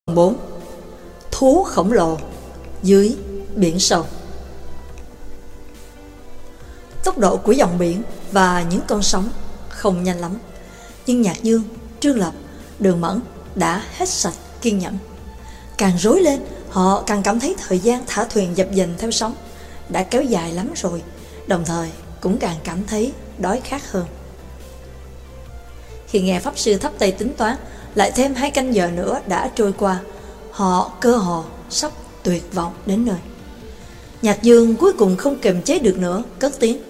4. Thú khổng lồ dưới biển sâu. Tốc độ của dòng biển và những con sóng không nhanh lắm, nhưng Nhạc Dương, Trương Lập, Đường Mẫn đã hết sạch kiên nhẫn. Càng rối lên, họ càng cảm thấy thời gian thả thuyền dập dềnh theo sóng đã kéo dài lắm rồi, đồng thời cũng càng cảm thấy đói khát hơn. Khi nghe Pháp Sư Thắp Tây tính toán, lại thêm 2 canh giờ nữa đã trôi qua, họ cơ hồ sắp tuyệt vọng đến nơi. Nhạc Dương cuối cùng không kiềm chế được nữa, cất tiếng: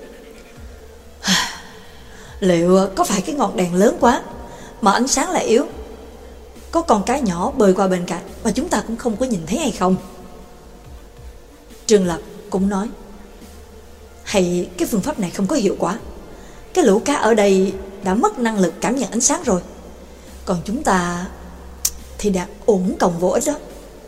liệu có phải cái ngọn đèn lớn quá mà ánh sáng lại yếu, có con cá nhỏ bơi qua bên cạnh mà chúng ta cũng không có nhìn thấy hay không? Trương Lập cũng nói: hay cái phương pháp này không có hiệu quả, cái lũ cá ở đây đã mất năng lực cảm nhận ánh sáng rồi, còn chúng ta thì đã uổng công vô ích đó.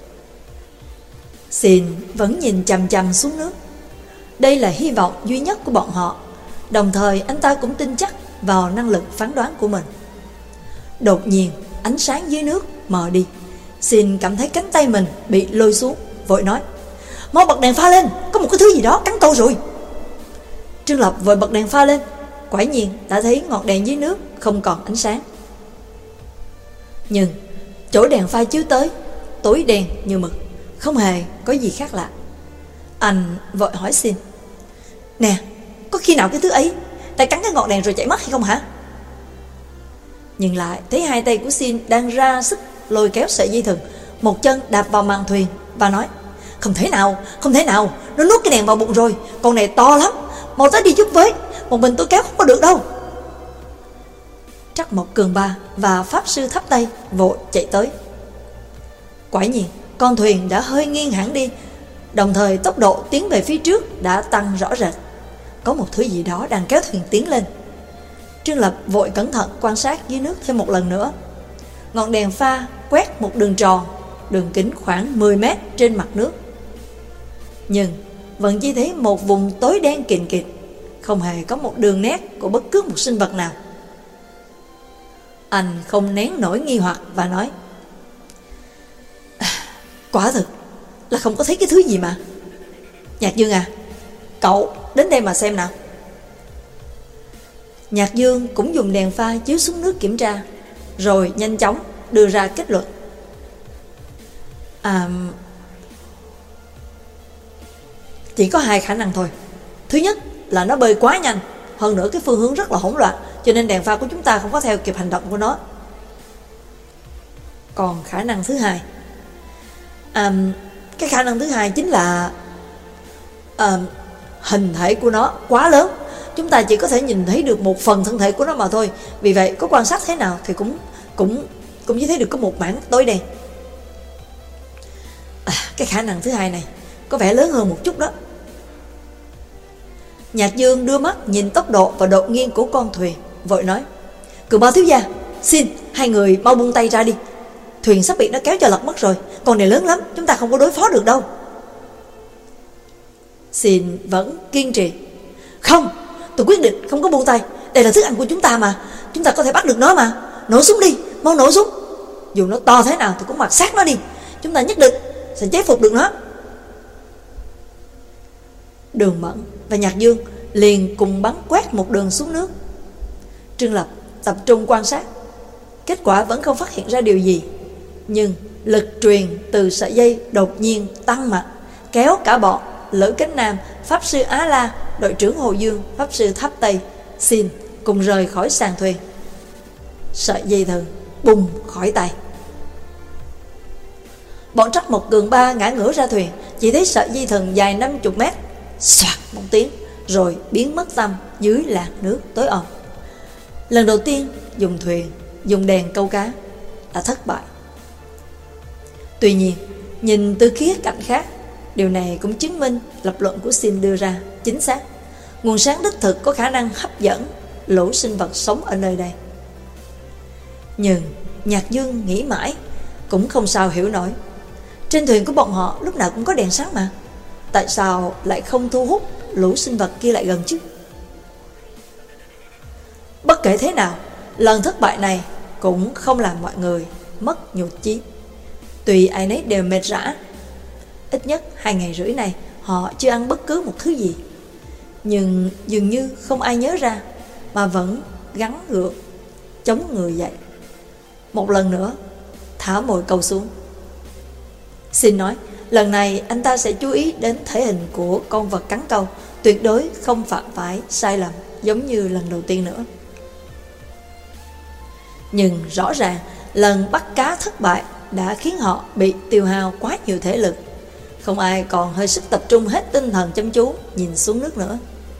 Xin vẫn nhìn chằm chằm xuống nước. Đây là hy vọng duy nhất của bọn họ. Đồng thời anh ta cũng tin chắc vào năng lực phán đoán của mình. Đột nhiên ánh sáng dưới nước mờ đi. Xin cảm thấy cánh tay mình bị lôi xuống, vội nói: mau bật đèn pha lên, có một cái thứ gì đó cắn câu rồi. Trương Lập vội bật đèn pha lên. Quả nhiên đã thấy ngọn đèn dưới nước không còn ánh sáng. Nhưng chỗ đèn pha chiếu tới tối đen như mực, không hề có gì khác lạ. Anh vội hỏi Xin: nè, có khi nào cái thứ ấy đã cắn cái ngọn đèn rồi chạy mất hay không hả? Nhưng lại thấy 2 tay của Xin đang ra sức lôi kéo sợi dây thừng, một chân đạp vào màn thuyền và nói: không thể nào, không thể nào, nó nuốt cái đèn vào bụng rồi, con này to lắm, mau tới đi giúp với, một mình tôi kéo không có được đâu. Trắc Mộc Cường Ba và Pháp Sư Thắp Tây vội chạy tới. Quả nhiên con thuyền đã hơi nghiêng hẳn đi, đồng thời tốc độ tiến về phía trước đã tăng rõ rệt. Có một thứ gì đó đang kéo thuyền tiến lên. Trương Lập vội cẩn thận quan sát dưới nước thêm một lần nữa. Ngọn đèn pha quét một đường tròn, đường kính khoảng 10 mét trên mặt nước. Nhưng vẫn chỉ thấy một vùng tối đen kịt kịt, không hề có một đường nét của bất cứ một sinh vật nào. Anh không nén nổi nghi hoặc và nói: quả thực là không có thấy cái thứ gì mà. Nhạc Dương à, cậu đến đây mà xem nào. Nhạc Dương cũng dùng đèn pha chiếu xuống nước kiểm tra, rồi nhanh chóng đưa ra kết luận: chỉ có 2 khả năng thôi. Thứ nhất là nó bơi quá nhanh, hơn nữa cái phương hướng rất là hỗn loạn, cho nên đèn pha của chúng ta không có theo kịp hành động của nó. Còn khả năng thứ hai, cái khả năng thứ hai chính là hình thể của nó quá lớn, chúng ta chỉ có thể nhìn thấy được một phần thân thể của nó mà thôi. Vì vậy có quan sát thế nào thì cũng chỉ thấy được có một mảng tối đen. Cái khả năng thứ hai này có vẻ lớn hơn một chút đó. Nhạc Dương đưa mắt nhìn tốc độ và độ nghiêng của con thuyền, vội nói: Cường Ba thiếu gia, xin 2 người mau buông tay ra đi, thuyền sắp bị nó kéo cho lật mất rồi, con này lớn lắm, chúng ta không có đối phó được đâu. Xin vẫn kiên trì: không, tôi quyết định không có buông tay, đây là thức ăn của chúng ta mà, chúng ta có thể bắt được nó mà. Nổ súng đi, mau nổ súng, dù nó to thế nào thì cũng mặc xác nó đi, chúng ta nhất định sẽ chế phục được nó. Đường Mẫn và Nhạc Dương liền cùng bắn quét một đường xuống nước. Trương Lập tập trung quan sát, kết quả vẫn không phát hiện ra điều gì. Nhưng lực truyền từ sợi dây đột nhiên tăng mạnh, kéo cả bọn Lữ Cánh Nam, Pháp Sư Á La, đội trưởng Hồ Dương, Pháp Sư Tháp Tây, Xin cùng rời khỏi sàn thuyền. Sợi dây thừng bùng khỏi tay. Bọn Trắc Mộc Cường Ba ngã ngửa ra thuyền, chỉ thấy sợi dây thừng dài 50 mét xoạt một tiếng rồi biến mất tăm dưới làn nước tối om. Lần đầu tiên dùng thuyền, dùng đèn câu cá đã thất bại. Tuy nhiên, nhìn từ khía cạnh khác, điều này cũng chứng minh lập luận của Xin đưa ra chính xác. Nguồn sáng đích thực có khả năng hấp dẫn lũ sinh vật sống ở nơi đây. Nhưng Nhạc Dương nghĩ mãi cũng không sao hiểu nổi. Trên thuyền của bọn họ lúc nào cũng có đèn sáng mà, tại sao lại không thu hút lũ sinh vật kia lại gần chứ? Bất kể thế nào, lần thất bại này cũng không làm mọi người mất nhụt chí. Tuy ai nấy đều mệt rã, ít nhất 2 ngày rưỡi này họ chưa ăn bất cứ một thứ gì, nhưng dường như không ai nhớ ra, mà vẫn gắng gượng chống người dậy. Một lần nữa thả mồi câu xuống. Xin nói, lần này anh ta sẽ chú ý đến thể hình của con vật cắn câu, tuyệt đối không phạm phải sai lầm giống như lần đầu tiên nữa. Nhưng rõ ràng lần bắt cá thất bại đã khiến họ bị tiêu hao quá nhiều thể lực. Không ai còn hơi sức tập trung hết tinh thần chăm chú nhìn xuống nước nữa.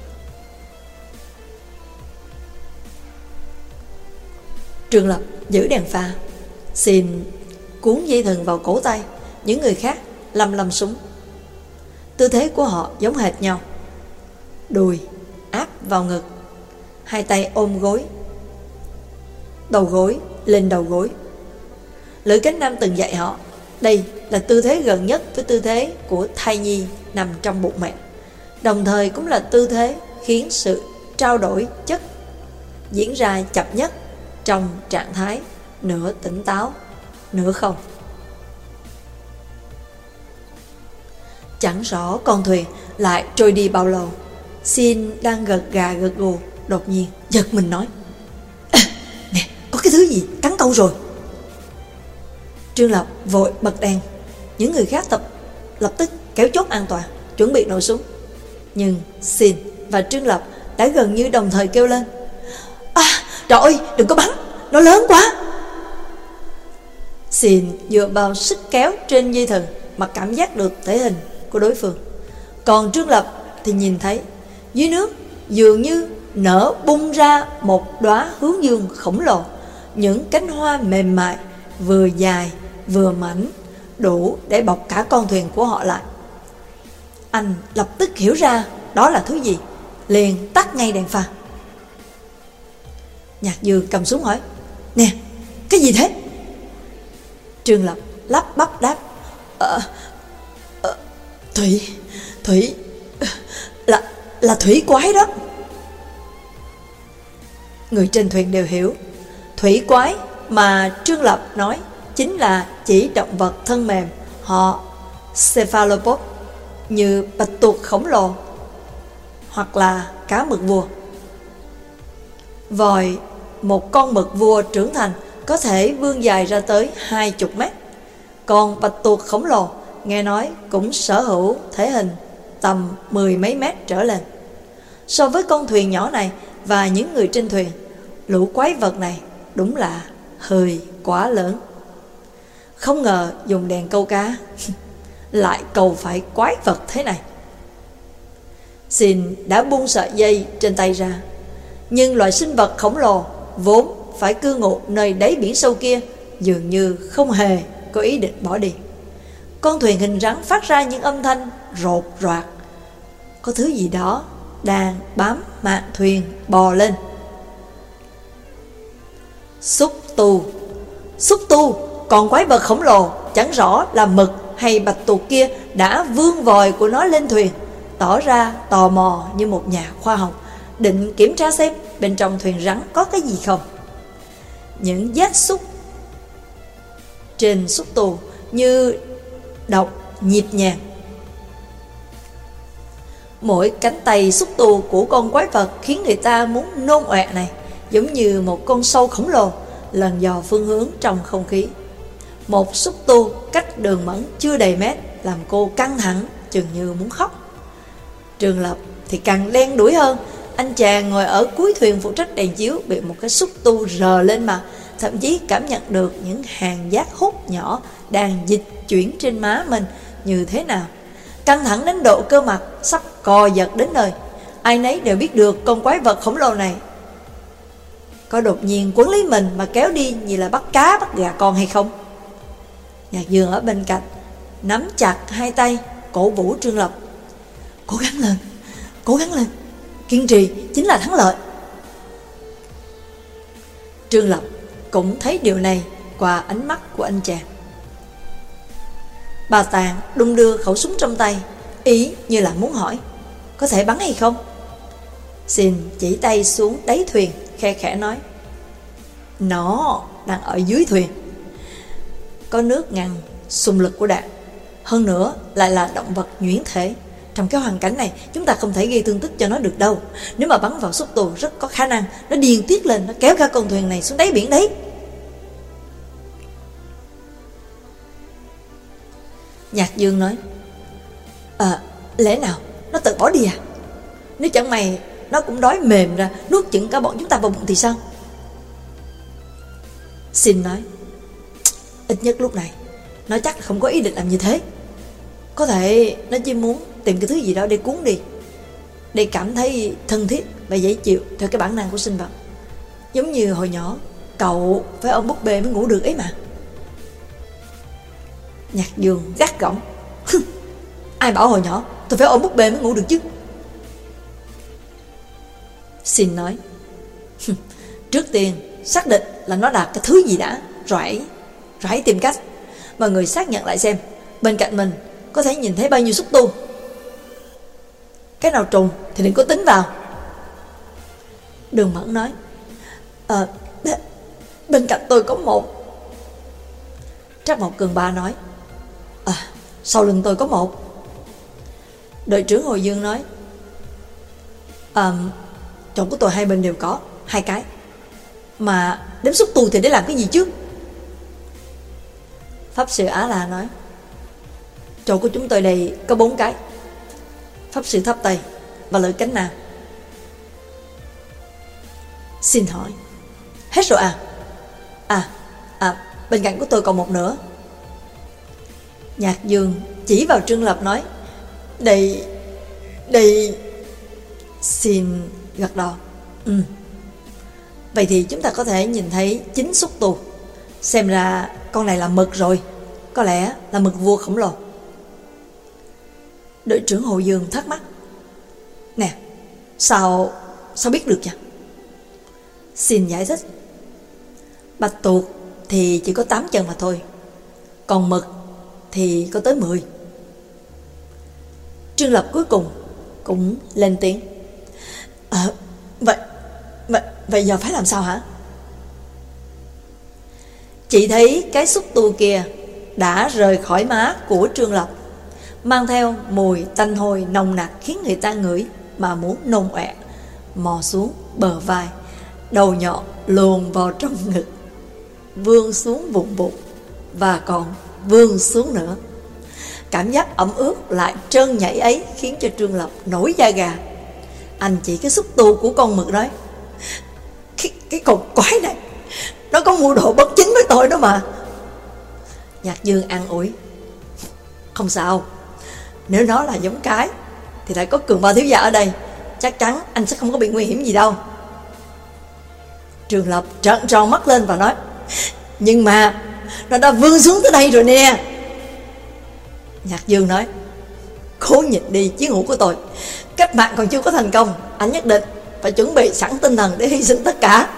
Trương Lập giữ đèn pha, Xin cuốn dây thừng vào cổ tay. Những người khác lăm súng. Tư thế của họ giống hệt nhau, đùi áp vào ngực, hai tay ôm gối, đầu gối lên đầu gối. Lữ Cánh Nam từng dạy họ đây là tư thế gần nhất với tư thế của thai nhi nằm trong bụng mẹ, đồng thời cũng là tư thế khiến sự trao đổi chất diễn ra chậm nhất trong trạng thái nửa tỉnh táo nửa không. Chẳng rõ con thuyền lại trôi đi bao lâu. Xin đang gật gà gật gù, đột nhiên giật mình nói: nè, có cái thứ gì cắn câu rồi. Trương Lập vội bật đèn. Những người khác lập tức kéo chốt an toàn, chuẩn bị nổ súng. Nhưng Xin và Trương Lập đã gần như đồng thời kêu lên: trời ơi, đừng có bắn, nó lớn quá. Xin dựa vào sức kéo trên dây thừng mà cảm giác được thể hình của đối phương. Còn Trương Lập thì nhìn thấy dưới nước dường như nở bung ra một đóa hướng dương khổng lồ. Những cánh hoa mềm mại, vừa dài vừa mảnh, đủ để bọc cả con thuyền của họ lại. Anh lập tức hiểu ra đó là thứ gì, liền tắt ngay đèn pha. Nhạc Dư cầm súng hỏi: nè, cái gì thế? Trương Lập lắp bắp đáp: Thủy là thủy quái đó. Người trên thuyền đều hiểu, thủy quái mà Trương Lập nói chính là chỉ động vật thân mềm họ cephalopod, như bạch tuộc khổng lồ hoặc là cá mực vua. Vòi một con mực vua trưởng thành có thể vươn dài ra tới 20 mét. Còn bạch tuộc khổng lồ nghe nói cũng sở hữu thể hình tầm 10 mấy mét trở lên. So với con thuyền nhỏ này và những người trên thuyền, lũ quái vật này đúng là hơi quá lớn. Không ngờ dùng đèn câu cá lại câu phải quái vật thế này. Xin đã buông sợi dây trên tay ra, nhưng loại sinh vật khổng lồ vốn phải cư ngụ nơi đáy biển sâu kia dường như không hề có ý định bỏ đi. Con thuyền hình rắn phát ra những âm thanh rột roạt. Có thứ gì đó đang bám mạn thuyền bò lên. Xúc tu, còn quái vật khổng lồ chẳng rõ là mực hay bạch tuộc kia đã vươn vòi của nó lên thuyền, tỏ ra tò mò như một nhà khoa học, định kiểm tra xem bên trong thuyền rắn có cái gì không. Những giác xúc trên xúc tu như đọc nhịp nhàng. Mỗi cánh tay xúc tu của con quái vật khiến người ta muốn nôn ọe này, giống như một con sâu khổng lồ lần dò phương hướng trong không khí. Một xúc tu cách đường mẫn chưa đầy mét làm cô căng thẳng chừng như muốn khóc. Trương Lập thì càng len đuổi hơn. Anh chàng ngồi ở cuối thuyền phụ trách đèn chiếu bị một cái xúc tu rờ lên mặt, thậm chí cảm nhận được những hàng giác hút nhỏ đang dịch chuyển trên má mình như thế nào. Căng thẳng đến độ cơ mặt sắp co giật đến nơi. Ai nấy đều biết được con quái vật khổng lồ này có đột nhiên quấn lấy mình mà kéo đi như là bắt cá bắt gà con hay không. Nhạc Dương ở bên cạnh nắm chặt hai tay cổ vũ Trương Lập: cố gắng lên, kiên trì chính là thắng lợi. Trương Lập cũng thấy điều này qua ánh mắt của anh chàng. Bà Tàng đung đưa khẩu súng trong tay, ý như là muốn hỏi: có thể bắn hay không? Xin chỉ tay xuống đáy thuyền, khe khẽ nói: nó đang ở dưới thuyền. Có nước ngăn xung lực của đạn. Hơn nữa lại là động vật nhuyễn thể. Trong cái hoàn cảnh này, chúng ta không thể gây thương tích cho nó được đâu. Nếu mà bắn vào xúc tu, rất có khả năng nó điên tiết lên, nó kéo cả con thuyền này xuống đáy biển đấy. Nhạc Dương nói, lẽ nào nó tự bỏ đi à? Nếu chẳng may nó cũng đói mềm ra, nuốt chửng cả bọn chúng ta vào bụng thì sao? Xin nói, ít nhất lúc này nó chắc là không có ý định làm như thế. Có thể nó chỉ muốn tìm cái thứ gì đó để cuốn đi, để cảm thấy thân thiết và dễ chịu theo cái bản năng của sinh vật. Giống như hồi nhỏ cậu phải ôm búp bê mới ngủ được ấy mà. Nhạc Dương gắt gỏng, ai bảo hồi nhỏ tôi phải ôm búp bê mới ngủ được chứ? Xin nói, trước tiên xác định là nó đạt cái thứ gì đã, rồi hãy tìm cách mà người xác nhận lại xem bên cạnh mình có thể nhìn thấy bao nhiêu xúc tu. Cái nào trùng thì đừng có tính vào. Đường Mẫn nói, bên cạnh tôi có một. Trác Mộc Cường Ba nói, sau lưng tôi có một. Đội trưởng Hồ Dương nói, chỗ của tôi hai bên đều có 2 cái. Mà đếm xúc tu thì để làm cái gì chứ? Pháp sư Á La nói, chỗ của chúng tôi đây có 4 cái. Pháp sư Tháp Tây và Lữ Cánh Nam. Xin hỏi, hết rồi à? Bên cạnh của tôi còn một nữa. Nhạc Dương chỉ vào Trương Lập nói, Đây Xin gật đầu. Vậy thì chúng ta có thể nhìn thấy 9 xúc tu. Xem ra con này là mực rồi. Có lẽ là mực vua khổng lồ. Đội trưởng Hồ Dương thắc mắc, nè, sao biết được vậy? Xin giải thích, bạch tuộc thì chỉ có 8 chân mà thôi, còn mực thì có tới 10. Trương Lập cuối cùng cũng lên tiếng, Vậy giờ phải làm sao hả? Chị thấy cái xúc tu kia đã rời khỏi má của Trương Lập, mang theo mùi tanh hôi nồng nặc khiến người ta ngửi mà muốn nôn ọe, mò xuống bờ vai, đầu nhọn luồn vào trong ngực, vươn xuống vùng bụng và còn vươn xuống nữa. Cảm giác ẩm ướt lại trơn nhảy ấy khiến cho Trương Lập nổi da gà. Anh chỉ cái xúc tu của con mực nói, cái con quái này nó có mưu đồ bất chính với tôi đó mà. Nhạc Dương an ủi, không sao, nếu nó là giống cái thì lại có Cường Ba thiếu gia ở đây, chắc chắn anh sẽ không có bị nguy hiểm gì đâu. Trương Lập trợn tròn mắt lên và nói, nhưng mà nó đã vươn xuống tới đây rồi nè. Nhạc Dương nói, cố nhịn đi chiến hữu của tôi, cách mạng còn chưa có thành công, anh nhất định phải chuẩn bị sẵn tinh thần để hy sinh tất cả.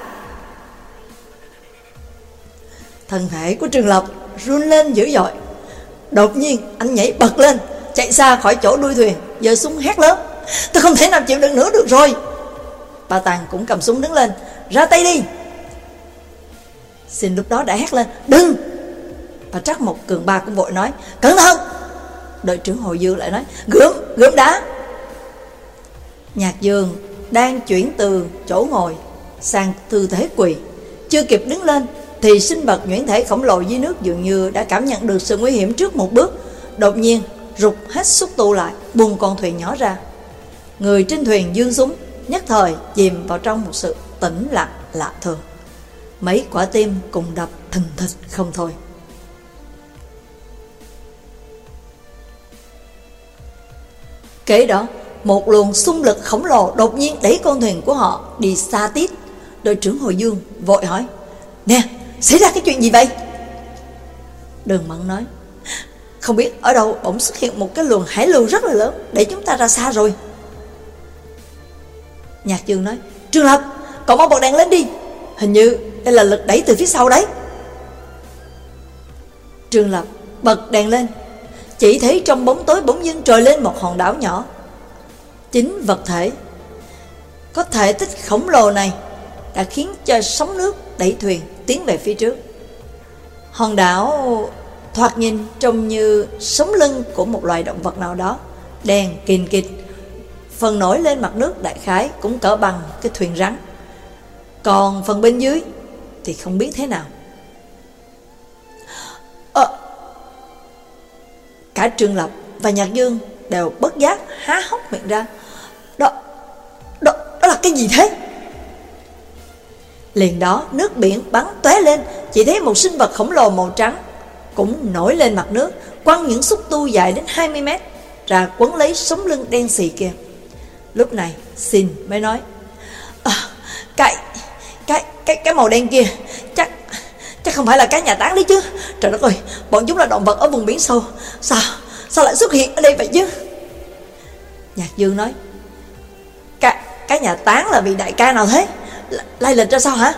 Thân thể của Trương Lập run lên dữ dội. Đột nhiên anh nhảy bật lên, chạy xa khỏi chỗ đuôi thuyền, giơ súng hét lớn, tôi không thể nào chịu đựng nữa được rồi. Bà Tàng cũng cầm súng đứng lên, ra tay đi. Xin lúc đó đã hét lên, đừng. Và Trác Mộc Cường Ba cũng vội nói, cẩn thận. Đội trưởng Hồ Dương lại nói, gươm đá. Nhạc Dương đang chuyển từ chỗ ngồi sang tư thế quỳ, chưa kịp đứng lên thì sinh vật nhuyễn thể khổng lồ dưới nước dường như đã cảm nhận được sự nguy hiểm trước một bước, đột nhiên rụt hết xúc tu lại, buông con thuyền nhỏ ra. Người trên thuyền giương súng, nhất thời chìm vào trong một sự tĩnh lặng lạ thường. Mấy quả tim cùng đập thình thịch không thôi. Kế đó, một luồng xung lực khổng lồ đột nhiên đẩy con thuyền của họ đi xa tít. Đội trưởng Hồ Dương vội hỏi, nè, xảy ra cái chuyện gì vậy? Đường Mẫn nói, không biết ở đâu bỗng xuất hiện một cái luồng hải lưu rất là lớn, để chúng ta ra xa rồi. Nhạc Dương nói, Trương Lập, cậu mau bật đèn lên đi, hình như đây là lực đẩy từ phía sau đấy. Trương Lập bật đèn lên, chỉ thấy trong bóng tối bỗng dưng trồi lên một hòn đảo nhỏ. Chính vật thể có thể tích khổng lồ này đã khiến cho sóng nước đẩy thuyền tiến về phía trước. Hòn đảo thoạt nhìn trông như sống lưng của một loài động vật nào đó, đen kìn kịt. Phần nổi lên mặt nước đại khái cũng cỡ bằng cái thuyền rắn, còn phần bên dưới thì không biết thế nào. Cả Trương Lập và Nhạc Dương đều bất giác há hốc miệng ra. Đó là cái gì thế? Liền đó nước biển bắn tóe lên, chỉ thấy một sinh vật khổng lồ màu trắng cũng nổi lên mặt nước, quăng những xúc tu dài đến 20 mét ra quấn lấy sống lưng đen xì kia. Lúc này Xin mới nói: Cái màu đen kia chắc không phải là cá nhà táng đấy chứ. Trời đất ơi, bọn chúng là động vật ở vùng biển sâu, sao lại xuất hiện ở đây vậy chứ? Nhạc Dương nói: Cá nhà táng là vị đại ca nào thế? Lai lịch ra sao hả?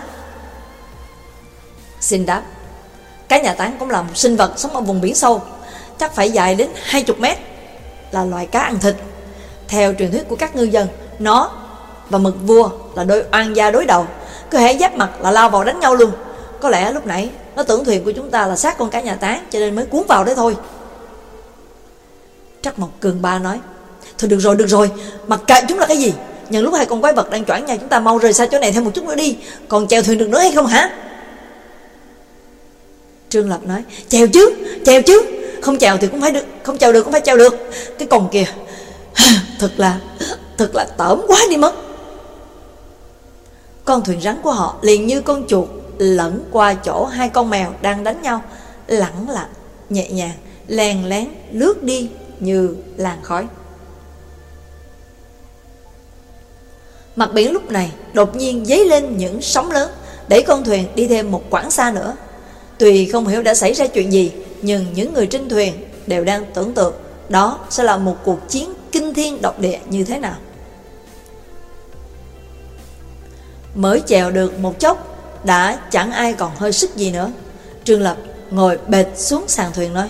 Xin đáp: Cá nhà táng cũng là một sinh vật sống ở vùng biển sâu, chắc phải dài đến 20 mét, là loài cá ăn thịt. Theo truyền thuyết của các ngư dân, nó và mực vua là đôi oan gia đối đầu, cứ hễ giáp mặt là lao vào đánh nhau luôn. Có lẽ lúc nãy nó tưởng thuyền của chúng ta là xác con cá nhà táng, cho nên mới cuốn vào đấy thôi. Trắc Mộc Cường Ba nói: Thôi được rồi, mặc kệ chúng là cái gì. Nhân lúc hai con quái vật đang choảng nhau, chúng ta mau rời xa chỗ này thêm một chút nữa đi. Còn chèo thuyền được nữa hay không hả? Trương Lập nói: Chèo chứ, không chèo thì cũng phải được, không chèo được cũng phải chèo được. Cái còng kìa thật là tởm quá đi mất. Con thuyền rắn của họ liền như con chuột lẫn qua chỗ hai con mèo đang đánh nhau, lẳng lặng nhẹ nhàng lén lén lướt đi như làn khói. Mặt biển lúc này đột nhiên dấy lên những sóng lớn, đẩy con thuyền đi thêm một quãng xa nữa. Tuy không hiểu đã xảy ra chuyện gì, nhưng những người trên thuyền đều đang tưởng tượng đó sẽ là một cuộc chiến kinh thiên động địa như thế nào. Mới chèo được một chốc đã chẳng ai còn hơi sức gì nữa. Trương Lập ngồi bệt xuống sàn thuyền nói: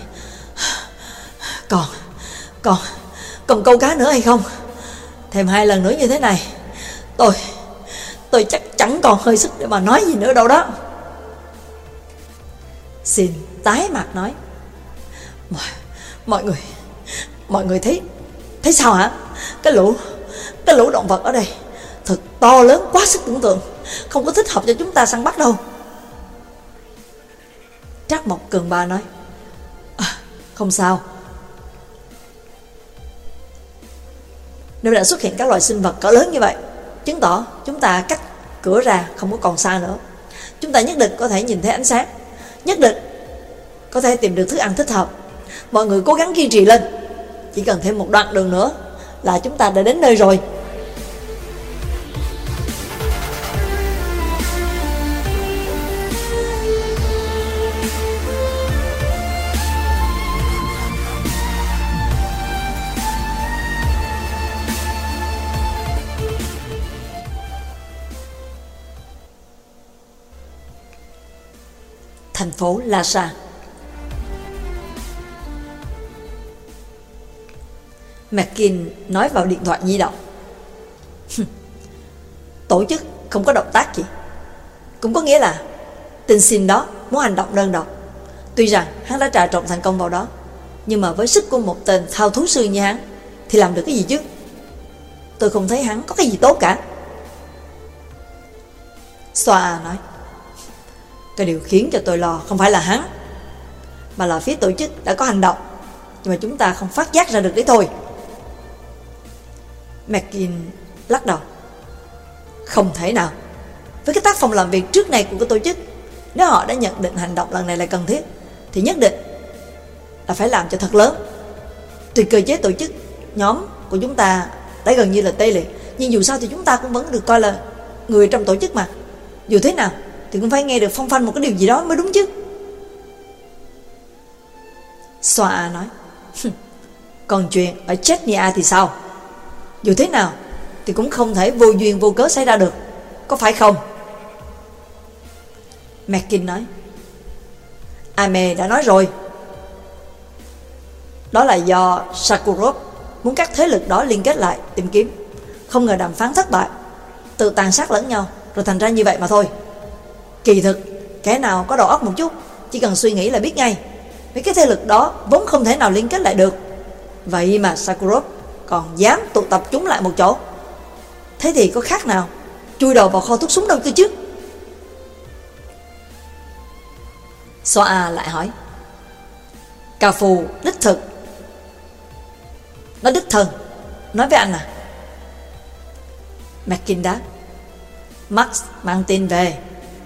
Còn câu cá nữa hay không? Thêm 2 lần nữa như thế này, tôi chắc chẳng còn hơi sức để mà nói gì nữa đâu đó. Xin tái mặt nói: Mọi người thấy sao hả? Cái lũ động vật ở đây thật to lớn quá sức tưởng tượng, không có thích hợp cho chúng ta săn bắt đâu. Trắc Mộc Cường Ba nói: Không sao. Nếu đã xuất hiện các loài sinh vật cỡ lớn như vậy, chứng tỏ chúng ta cách cửa ra không có còn xa nữa. Chúng ta nhất định có thể nhìn thấy ánh sáng, nhất định có thể tìm được thức ăn thích hợp. Mọi người cố gắng kiên trì lên, chỉ cần thêm một đoạn đường nữa là chúng ta đã đến nơi rồi. Thành phố Lhasa. McKin nói vào điện thoại di động: Tổ chức không có động tác gì, cũng có nghĩa là tên Xin đó muốn hành động đơn độc. Tuy rằng hắn đã trà trộn thành công vào đó, nhưng mà với sức của một tên thao thú sư như hắn thì làm được cái gì chứ? Tôi không thấy hắn có cái gì tốt cả. Xoa nói: Cái điều khiến cho tôi lo không phải là hắn, mà là phía tổ chức đã có hành động, nhưng mà chúng ta không phát giác ra được đấy thôi. McKin lắc đầu: Không thể nào. Với cái tác phong làm việc trước này của cái tổ chức, nếu họ đã nhận định hành động lần này là cần thiết, thì nhất định là phải làm cho thật lớn. Tuy cơ chế tổ chức nhóm của chúng ta đã gần như là tê liệt, nhưng dù sao thì chúng ta cũng vẫn được coi là người trong tổ chức mà. Dù thế nào thì cũng phải nghe được phong phanh một cái điều gì đó mới đúng chứ. Xoa nói: Còn chuyện ở Chechnya thì sao? Dù thế nào thì cũng không thể vô duyên vô cớ xảy ra được, có phải không? McKin nói: Ame đã nói rồi, đó là do Sakharov muốn các thế lực đó liên kết lại tìm kiếm. Không ngờ đàm phán thất bại, tự tàn sát lẫn nhau, rồi thành ra như vậy mà thôi. Kỳ thực kẻ nào có đầu óc một chút, chỉ cần suy nghĩ là biết ngay. Mấy cái thế lực đó vốn không thể nào liên kết lại được. Vậy mà Sakharov còn dám tụ tập chúng lại một chỗ. Thế thì có khác nào chui đầu vào kho thuốc súng đâu cơ chứ. Xoa lại hỏi: Cao Phu đích thực, nó đích thân nói với anh à? Mackin đáp: Max mang tin về.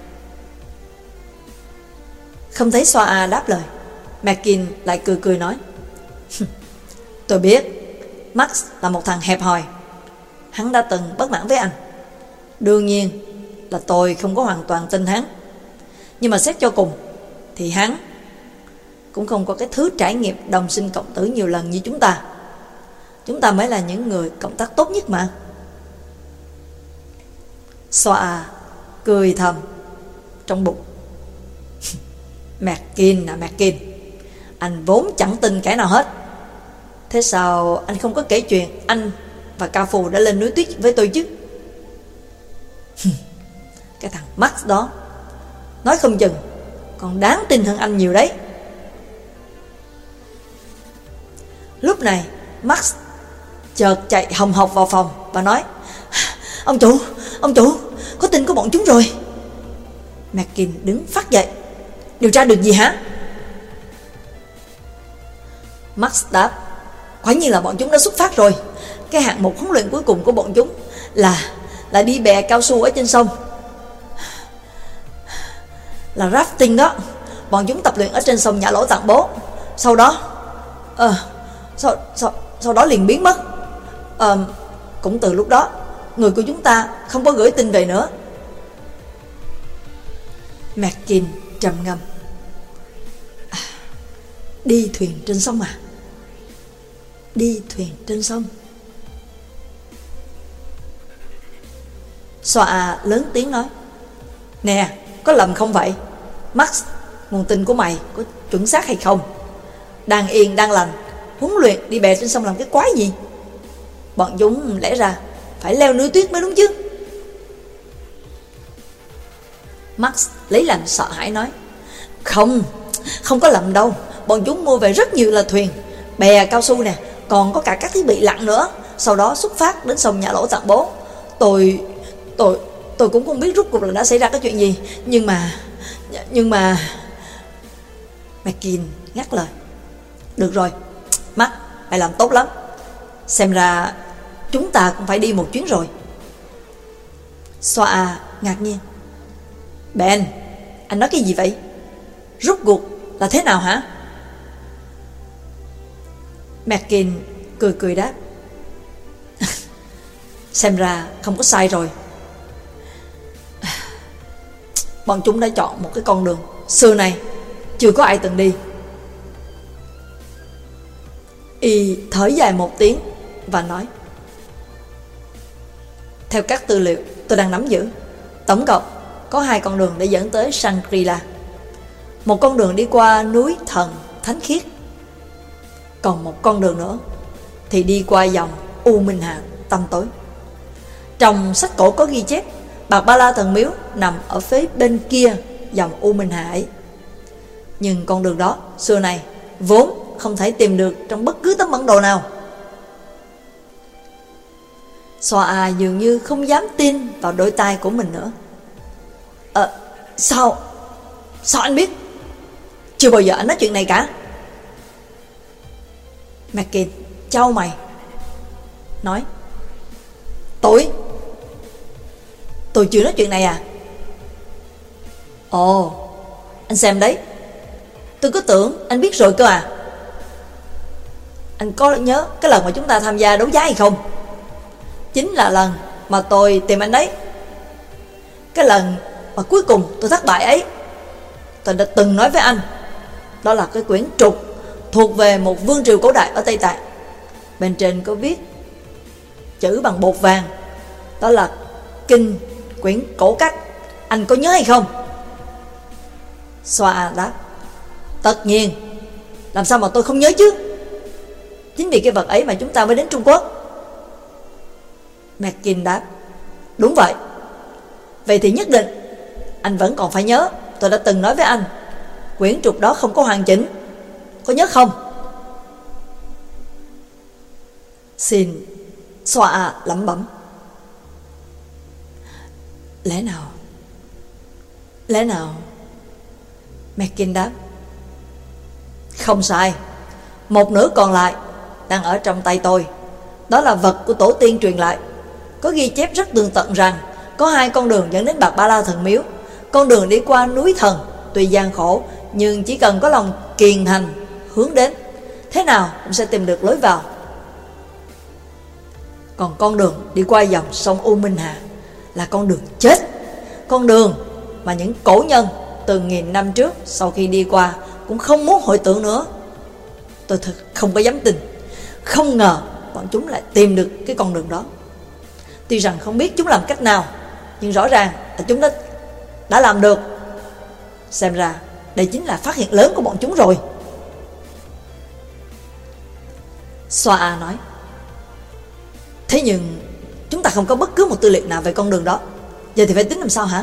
Không thấy Xoa đáp lời, Mackin lại cười cười nói: Tôi biết Max là một thằng hẹp hòi. Hắn đã từng bất mãn với anh. Đương nhiên là tôi không có hoàn toàn tin hắn. Nhưng mà xét cho cùng thì hắn cũng không có cái thứ trải nghiệm đồng sinh cộng tử nhiều lần như chúng ta. Chúng ta mới là những người cộng tác tốt nhất mà. Xoa cười thầm trong bụng: Mackin à Mackin, anh vốn chẳng tin kẻ nào hết. Thế sao anh không có kể chuyện anh và Cao Phu đã lên núi tuyết với tôi chứ? Cái thằng Max đó nói không chừng còn đáng tin hơn anh nhiều đấy. Lúc này Max chợt chạy hồng hộc vào phòng và nói: Ông chủ, có tin của bọn chúng rồi. Mackin đứng phát dậy: Điều tra được gì hả? Max đáp: Quả nhiên là bọn chúng đã xuất phát rồi. Cái hạng mục huấn luyện cuối cùng của bọn chúng là đi bè cao su ở trên sông, là rafting đó. Bọn chúng tập luyện ở trên sông Nhã Lỗ Tạng Bố. Sau đó sau đó liền biến mất. Cũng từ lúc đó người của chúng ta không có gửi tin về nữa. Mackin trầm ngâm: Đi thuyền trên sông à? Đi thuyền trên sông. Xoa lớn tiếng nói: Nè, có lầm không vậy? Max, nguồn tin của mày có chuẩn xác hay không? Đang yên đang lành huấn luyện đi bè trên sông làm cái quái gì? Bọn chúng lẽ ra phải leo núi tuyết mới đúng chứ. Max lấy làm sợ hãi nói: Không có lầm đâu. Bọn chúng mua về rất nhiều là thuyền, bè cao su nè, còn có cả các thiết bị lặn nữa. Sau đó xuất phát đến sông Nhã Lỗ Tạng Bố. Tôi cũng không biết rốt cuộc là đã xảy ra cái chuyện gì. Nhưng mà Mackin ngắt lời: Được rồi Max, mày làm tốt lắm. Xem ra chúng ta cũng phải đi một chuyến rồi. Xoa ngạc nhiên: Ben, anh nói cái gì vậy? Rốt cuộc là thế nào hả? Mackin cười cười đáp: Xem ra không có sai rồi. Bọn chúng đã chọn một cái con đường xưa này chưa có ai từng đi. Y thở dài một tiếng và nói: Theo các tư liệu tôi đang nắm giữ, tổng cộng có 2 con đường để dẫn tới Shangri-La. Một con đường đi qua núi Thần Thánh Khiết, còn một con đường nữa thì đi qua dòng U Minh Hà tăm tối. Trong sách cổ có ghi chép Bạc Ba La Thần Miếu nằm ở phía bên kia dòng U Minh Hà ấy. Nhưng con đường đó xưa này vốn không thể tìm được trong bất cứ tấm bản đồ nào. Xoa dường như không dám tin vào đôi tai của mình nữa. Sao anh biết? Chưa bao giờ anh nói chuyện này cả. Mackin chau mày nói: Tôi chưa nói chuyện này à? Ồ, anh xem đấy, tôi cứ tưởng anh biết rồi cơ à. Anh có nhớ cái lần mà chúng ta tham gia đấu giá hay không? Chính là lần mà tôi tìm anh đấy. Cái lần mà cuối cùng tôi thất bại ấy, tôi đã từng nói với anh, đó là cái quyển trục thuộc về một vương triều cổ đại ở Tây Tạng. Bên trên có viết chữ bằng bột vàng, đó là kinh quyển cổ cách. Anh có nhớ hay không? Xoa đáp: Tất nhiên, làm sao mà tôi không nhớ chứ. Chính vì cái vật ấy mà chúng ta mới đến Trung Quốc. Mackin đáp: Đúng vậy. Vậy thì nhất định anh vẫn còn phải nhớ tôi đã từng nói với anh quyển trục đó không có hoàn chỉnh. có nhớ không? Xin xoa lẩm bẩm. Lẽ nào? Merkin đáp. Không sai. Một nửa còn lại đang ở trong tay tôi. Đó là vật của tổ tiên truyền lại. Có ghi chép rất tường tận rằng có 2 con đường dẫn đến Bạc Ba La Thần Miếu. Con đường đi qua núi thần tuy gian khổ, nhưng chỉ cần có lòng kiền thành hướng đến, thế nào cũng sẽ tìm được lối vào. Còn con đường đi qua dòng sông U Minh Hà là con đường chết. Con đường mà những cổ nhân từ nghìn năm trước sau khi đi qua cũng không muốn hồi tưởng nữa. Tôi thật không có dám tin, không ngờ bọn chúng lại tìm được cái con đường đó. Tuy rằng không biết chúng làm cách nào, nhưng rõ ràng là chúng đã làm được. Xem ra đây chính là phát hiện lớn của bọn chúng rồi. Xoa nói. Thế nhưng chúng ta không có bất cứ một tư liệu nào về con đường đó. Giờ thì phải tính làm sao hả?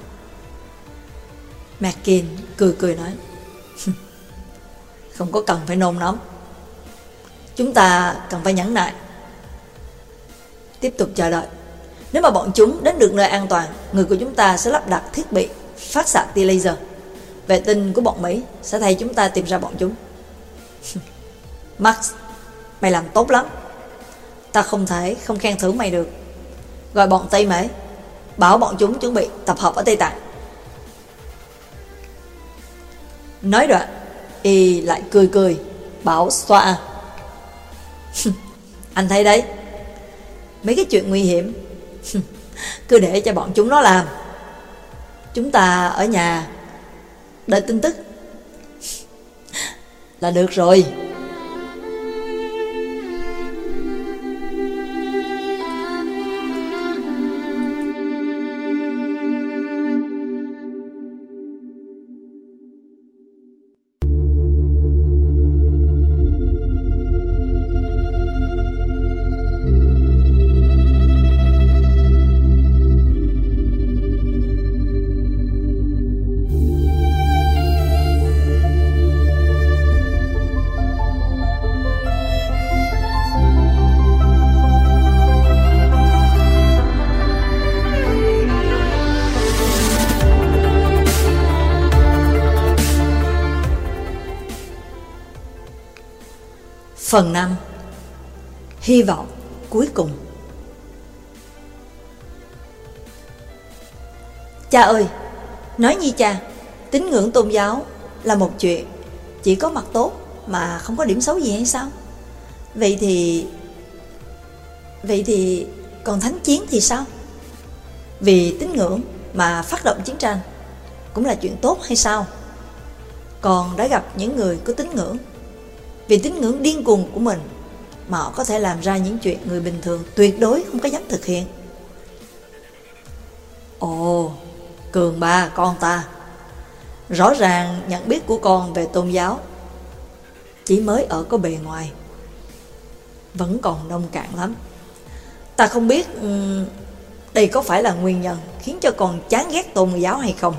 Merkin cười nói. Không có cần phải nôn nóng. Chúng ta cần phải nhẫn nại, tiếp tục chờ đợi. Nếu mà bọn chúng đến được nơi an toàn, người của chúng ta sẽ lắp đặt thiết bị phát xạ tia laser. Vệ tinh của bọn Mỹ sẽ thay chúng ta tìm ra bọn chúng. Max, mày làm tốt lắm. Ta không thể không khen thưởng mày được. Gọi bọn Tây Mễ, bảo bọn chúng chuẩn bị tập hợp ở Tây Tạng. Nói đoạn, y lại cười bảo xoa. Anh thấy đấy, mấy cái chuyện nguy hiểm cứ để cho bọn chúng nó làm. Chúng ta ở nhà đợi tin tức là được rồi. Phần 5. Hy vọng cuối cùng. Cha ơi, nói như cha, tín ngưỡng tôn giáo là một chuyện chỉ có mặt tốt mà không có điểm xấu gì hay sao? Vậy thì còn thánh chiến thì sao? Vì tín ngưỡng mà phát động chiến tranh cũng là chuyện tốt hay sao? Còn đã gặp những người có tín ngưỡng, vì tín ngưỡng điên cuồng của mình mà họ có thể làm ra những chuyện người bình thường tuyệt đối không có dám thực hiện. Ồ, Cường ba con ta, rõ ràng nhận biết của con về tôn giáo chỉ mới ở có bề ngoài, vẫn còn nông cạn lắm. Ta không biết đây có phải là nguyên nhân khiến cho con chán ghét tôn giáo hay không.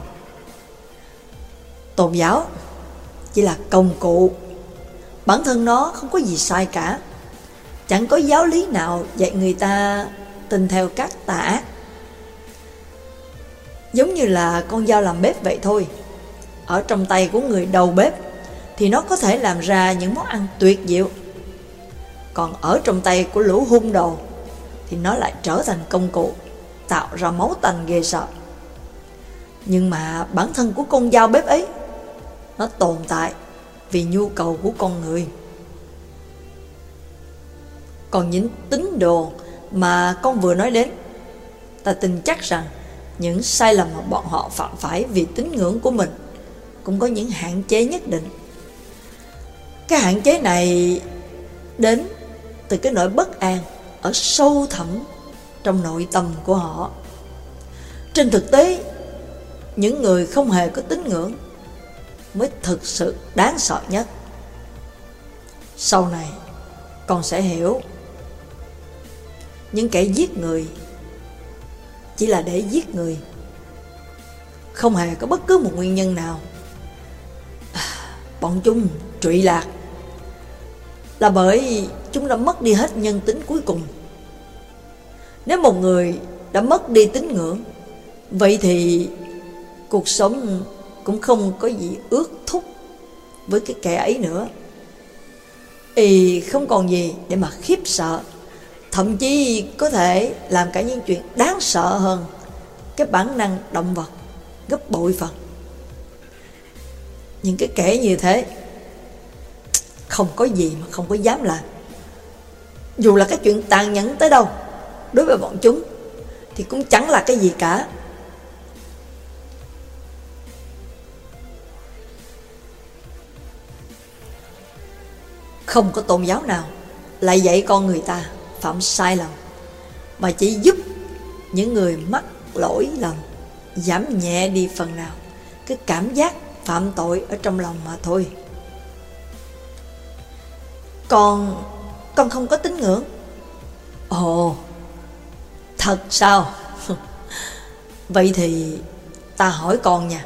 Tôn giáo chỉ là công cụ, bản thân nó không có gì sai cả. Chẳng có giáo lý nào dạy người ta tin theo các tà ác. Giống như là con dao làm bếp vậy thôi. Ở trong tay của người đầu bếp thì nó có thể làm ra những món ăn tuyệt diệu. Còn ở trong tay của lũ hung đồ thì nó lại trở thành công cụ, tạo ra máu tanh ghê sợ. Nhưng mà bản thân của con dao bếp ấy, nó tồn tại vì nhu cầu của con người. Còn những tín đồ mà con vừa nói đến, ta tin chắc rằng những sai lầm mà bọn họ phạm phải vì tín ngưỡng của mình cũng có những hạn chế nhất định. Cái hạn chế này đến từ cái nỗi bất an ở sâu thẳm trong nội tâm của họ. Trên thực tế, những người không hề có tín ngưỡng mới thực sự đáng sợ nhất. Sau này con sẽ hiểu, những kẻ giết người chỉ là để giết người, không hề có bất cứ một nguyên nhân nào. Bọn chúng trụy lạc, là bởi chúng đã mất đi hết nhân tính cuối cùng. Nếu một người đã mất đi tín ngưỡng, vậy thì cuộc sống cũng không có gì ước thúc với cái kẻ ấy nữa. Y không còn gì để mà khiếp sợ, thậm chí có thể làm cả những chuyện đáng sợ hơn cái bản năng động vật gấp bội phần. Những cái kẻ như thế không có gì mà không có dám làm. Dù là cái chuyện tàn nhẫn tới đâu, đối với bọn chúng thì cũng chẳng là cái gì cả. Không có tôn giáo nào lại dạy con người ta phạm sai lầm, mà chỉ giúp những người mắc lỗi lầm giảm nhẹ đi phần nào cái cảm giác phạm tội ở trong lòng mà thôi. Con không có tín ngưỡng. Ồ, thật sao? Vậy thì ta hỏi con nha,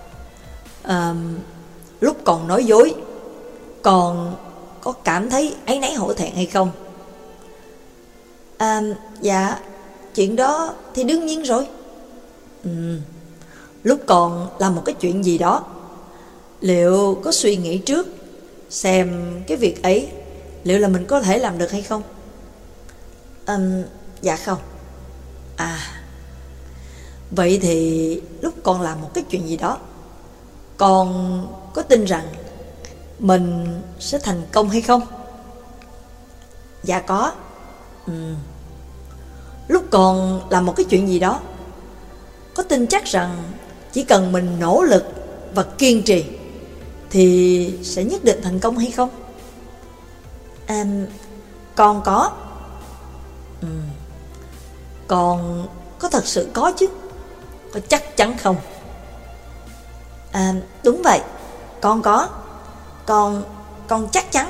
lúc còn nói dối, con có cảm thấy áy náy hổ thẹn hay không? Dạ, chuyện đó thì đương nhiên rồi. Lúc còn làm một cái chuyện gì đó, liệu có suy nghĩ trước xem cái việc ấy liệu là mình có thể làm được hay không? Dạ không. Vậy thì lúc con làm một cái chuyện gì đó, con có tin rằng mình sẽ thành công hay không? Dạ có. Lúc còn làm một cái chuyện gì đó, có tin chắc rằng chỉ cần mình nỗ lực và kiên trì thì sẽ nhất định thành công hay không? Con có. Con có thật sự có chứ? Có chắc chắn không? Đúng vậy, con có. Con chắc chắn.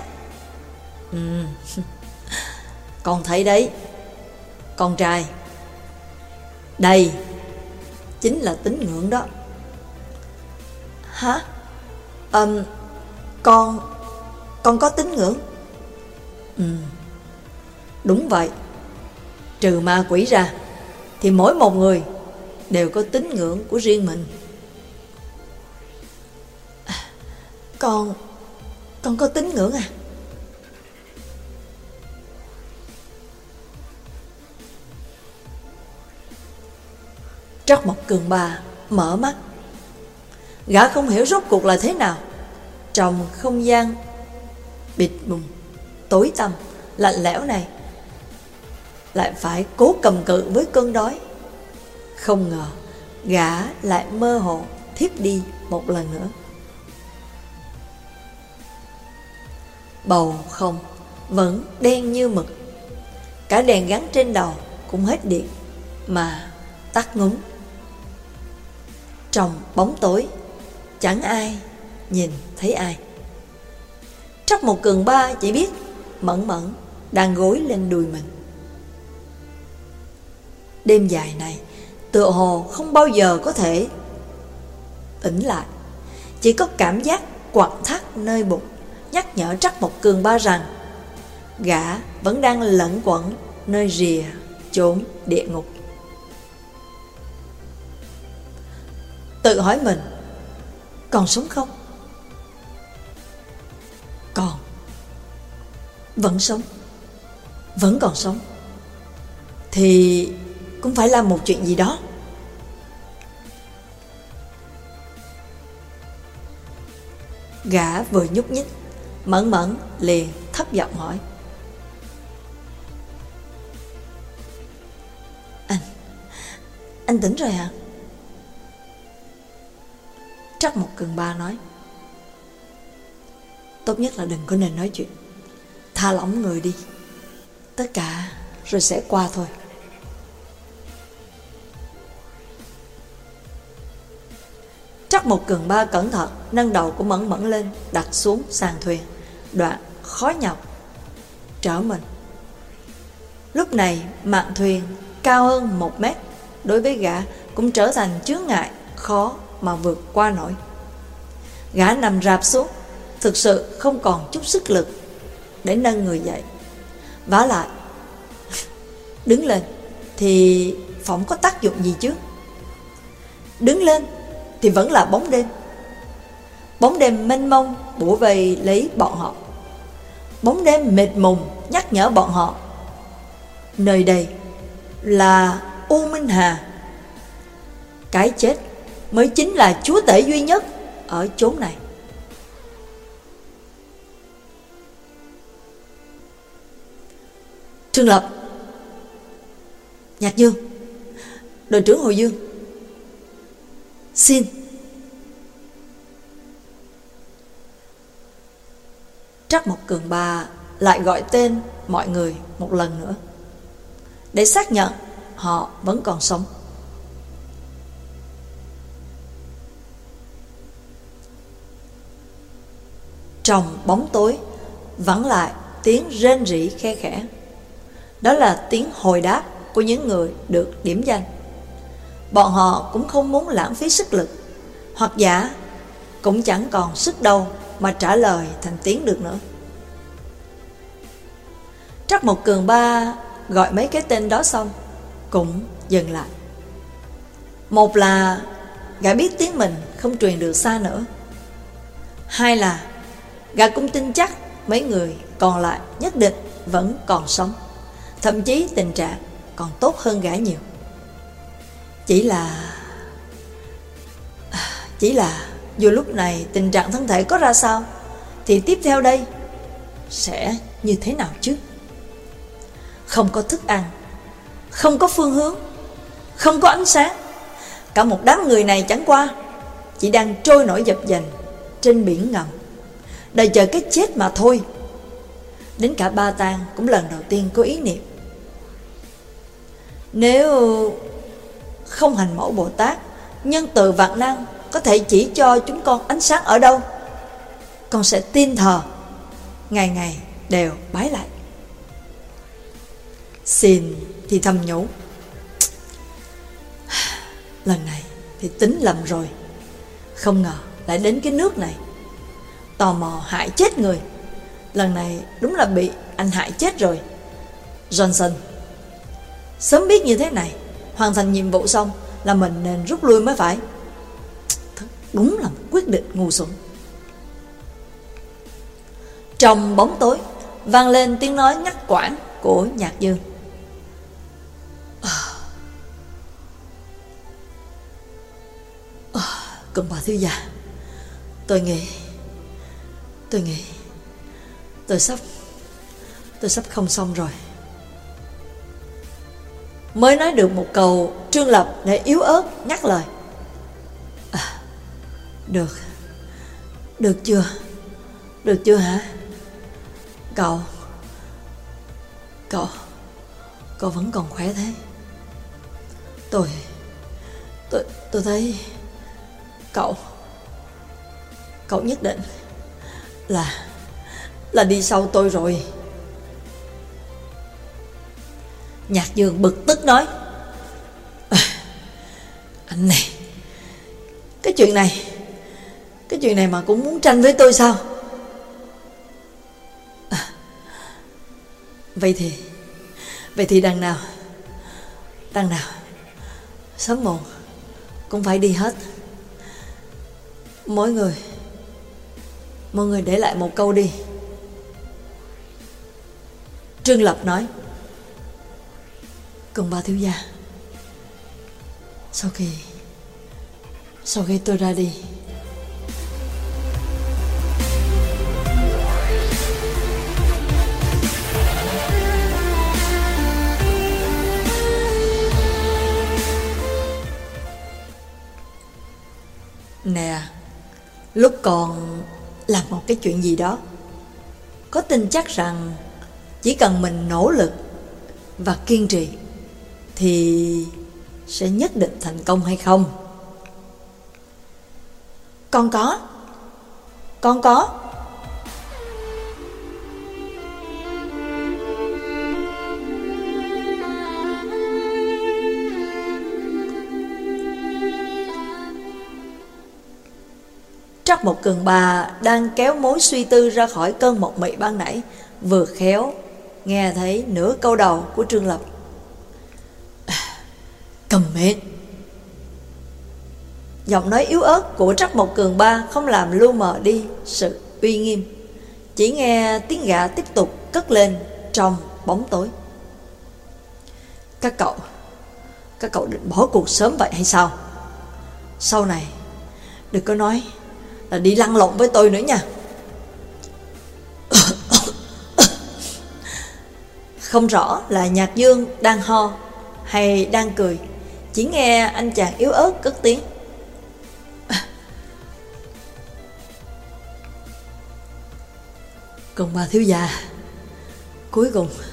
Con thấy đấy, con trai, đây chính là tín ngưỡng đó. Hả? Con có tín ngưỡng. Đúng vậy. Trừ ma quỷ ra thì mỗi một người đều có tín ngưỡng của riêng mình. Con có tín ngưỡng à? Trắc Mộc Cường Ba mở mắt. Gã không hiểu rốt cuộc là thế nào. Trong không gian bịt bùng, tối tăm, lạnh lẽo này, lại phải cố cầm cự với cơn đói. Không ngờ gã lại mơ hồ thiếp đi một lần nữa. Bầu không vẫn đen như mực. Cả đèn gắn trên đầu cũng hết điện mà tắt ngúm. Trong bóng tối, chẳng ai nhìn thấy ai. Trắc Mộc Cường Ba chỉ biết Mẫn Mẫn đang gối lên đùi mình. Đêm dài này tựa hồ không bao giờ có thể tỉnh lại. Chỉ có cảm giác quặn thắt nơi bụng nhắc nhở Trắc Mộc Cường Ba rằng gã vẫn đang lẩn quẩn nơi rìa chốn địa ngục. Tự hỏi mình, còn sống không? Còn. Vẫn sống. Vẫn còn sống. Thì cũng phải làm một chuyện gì đó. Gã vừa nhúc nhích, Mẫn Mẫn liền thấp giọng hỏi: Anh tỉnh rồi hả? Trắc Mộc Cường Ba nói: tốt nhất là đừng có nên nói chuyện. Thả lỏng người đi. Tất cả rồi sẽ qua thôi. Trắc Mộc Cường Ba cẩn thận nâng đầu của Mẫn Mẫn lên, đặt xuống sàn thuyền, đoạn khó nhọc trở mình. Lúc này mạn thuyền cao hơn 1 mét, đối với gã cũng trở thành chướng ngại khó mà vượt qua nổi. Gã nằm rạp xuống, thực sự không còn chút sức lực để nâng người dậy. Vả lại, đứng lên thì phỏng có tác dụng gì chứ? Đứng lên thì vẫn là bóng đêm. Bóng đêm mênh mông bủa vây lấy bọn họ. Bóng đêm mịt mùng nhắc nhở bọn họ nơi đây là U Minh Hà. Cái chết mới chính là chúa tể duy nhất ở chốn này. Trương Lập, Nhạc Dương, đội trưởng Hồ Dương, xin. Trắc Mộc Cường Ba lại gọi tên mọi người một lần nữa để xác nhận họ vẫn còn sống. Trong bóng tối vẳng lại tiếng rên rỉ khe khẽ. Đó là tiếng hồi đáp của những người được điểm danh. Bọn họ cũng không muốn lãng phí sức lực, hoặc giả cũng chẳng còn sức đâu mà trả lời thành tiếng được nữa. Trắc Mộc Cường Ba gọi mấy cái tên đó xong cũng dừng lại. Một là gã biết tiếng mình không truyền được xa nữa. Hai là gã cũng tin chắc mấy người còn lại nhất định vẫn còn sống, thậm chí tình trạng còn tốt hơn gã nhiều. Chỉ là dù lúc này tình trạng thân thể có ra sao thì tiếp theo đây sẽ như thế nào chứ? Không có thức ăn, không có phương hướng, không có ánh sáng. Cả một đám người này chẳng qua chỉ đang trôi nổi dập dềnh trên biển ngầm, đợi chờ cái chết mà thôi. Đến cả Ba Tang cũng lần đầu tiên có ý niệm, nếu không hành mẫu Bồ Tát nhân từ vạn năng có thể chỉ cho chúng con ánh sáng ở đâu, con sẽ tin thờ, ngày ngày đều bái lại. Xin thì thầm nhủ, lần này thì tính lầm rồi. Không ngờ lại đến cái nước này. Tò mò hại chết người. Lần này đúng là bị anh hại chết rồi. Johnson, sớm biết như thế này, hoàn thành nhiệm vụ xong là mình nên rút lui mới phải. Đúng là một quyết định ngu xuẩn. Trong bóng tối vang lên tiếng nói ngắt quãng của Nhạc Dương. Cường Bà thiếu gia, tôi nghĩ tôi sắp không xong rồi. Mới nói được một câu, Trương Lập lại yếu ớt ngắt lời. Được chưa hả? Cậu vẫn còn khỏe thế. Tôi thấy cậu nhất định là đi sau tôi rồi. Nhạc Dương bực tức nói, anh này, cái chuyện này mà cũng muốn tranh với tôi sao? Vậy thì đằng nào sớm muộn cũng phải đi hết. Mỗi người để lại một câu đi. Trương Lập nói, Cường Ba thiếu gia, sau khi tôi ra đi, nè, lúc còn làm một cái chuyện gì đó, có tin chắc rằng chỉ cần mình nỗ lực và kiên trì thì sẽ nhất định thành công hay không? Con có. Trắc Mộc Cường Ba đang kéo mối suy tư ra khỏi cơn mộng mị ban nãy, vừa khéo nghe thấy nửa câu đầu của Trương Lập. Cầm miệng. Giọng nói yếu ớt của Trắc Mộc Cường Ba không làm lu mờ đi sự uy nghiêm. Chỉ nghe tiếng gã tiếp tục cất lên trong bóng tối. Các cậu định bỏ cuộc sớm vậy hay sao? Sau này đừng có nói là đi lăn lộn với tôi nữa nha. Không rõ là Nhạc Dương đang ho hay đang cười. Chỉ nghe anh chàng yếu ớt cất tiếng. Cường Ba thiếu gia, cuối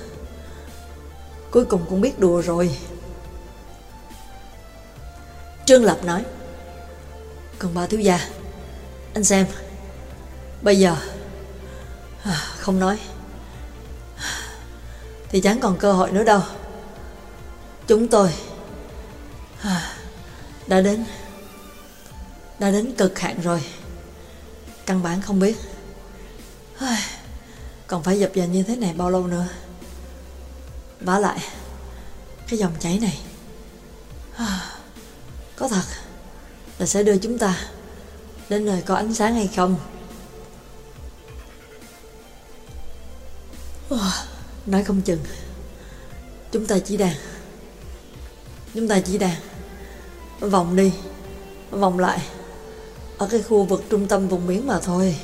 cùng cũng biết đùa rồi. Trương Lập nói. Cường Ba thiếu gia, anh xem, bây giờ không nói thì chẳng còn cơ hội nữa đâu. Chúng tôi đã đến cực hạn rồi. Căn bản không biết còn phải dập dềnh như thế này bao lâu nữa. Vả lại, cái dòng chảy này có thật là sẽ đưa chúng ta đến nơi có ánh sáng hay không? Nói không chừng chúng ta chỉ đang vòng đi vòng lại ở cái khu vực trung tâm vùng biển mà thôi.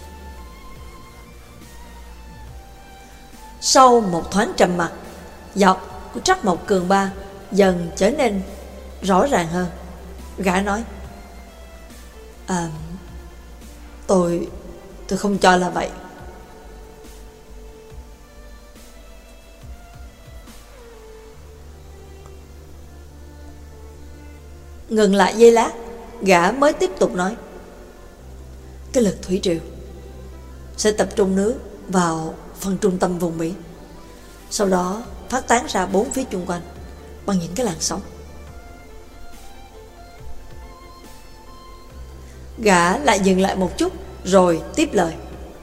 Sau một thoáng trầm mặc, giọng của Trắc Mộc Cường Ba dần trở nên rõ ràng hơn. Gã nói. Tôi không cho là vậy. Ngừng lại giây lát, gã mới tiếp tục nói. Cái lực thủy triều sẽ tập trung nước vào phần trung tâm vùng biển, sau đó phát tán ra bốn phía chung quanh bằng những cái làn sóng. Gã lại dừng lại một chút rồi tiếp lời.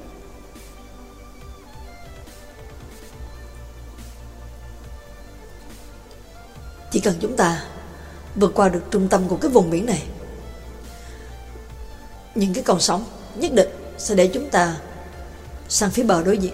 Chỉ cần chúng ta vượt qua được trung tâm của cái vùng biển này, những cái con sóng nhất định sẽ để chúng ta sang phía bờ đối diện.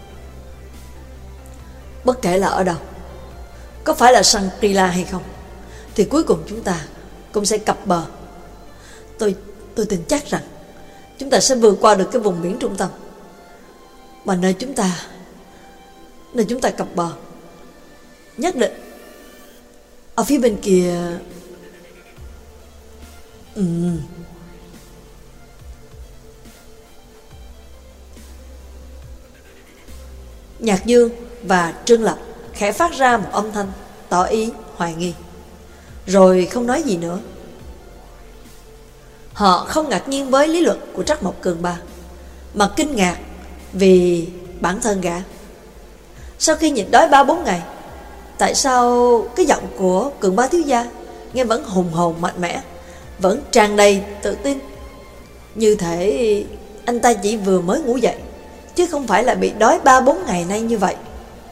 Bất kể là ở đâu, có phải là Shangri-La hay không, thì cuối cùng chúng ta cũng sẽ cập bờ. Tôi tin chắc rằng chúng ta sẽ vượt qua được cái vùng biển trung tâm. Mà nơi chúng ta cập bờ, nhất định ở phía bên kia. Nhạc Dương và Trương Lập khẽ phát ra một âm thanh tỏ ý hoài nghi, rồi không nói gì nữa. Họ không ngạc nhiên với lý luận của Trắc Mộc Cường Ba, mà kinh ngạc vì bản thân gã. Sau khi nhịn đói 3-4 ngày, tại sao cái giọng của Cường Ba thiếu gia nghe vẫn hùng hồn mạnh mẽ, vẫn tràn đầy tự tin, như thể anh ta chỉ vừa mới ngủ dậy, chứ không phải là bị đói 3-4 ngày nay như vậy.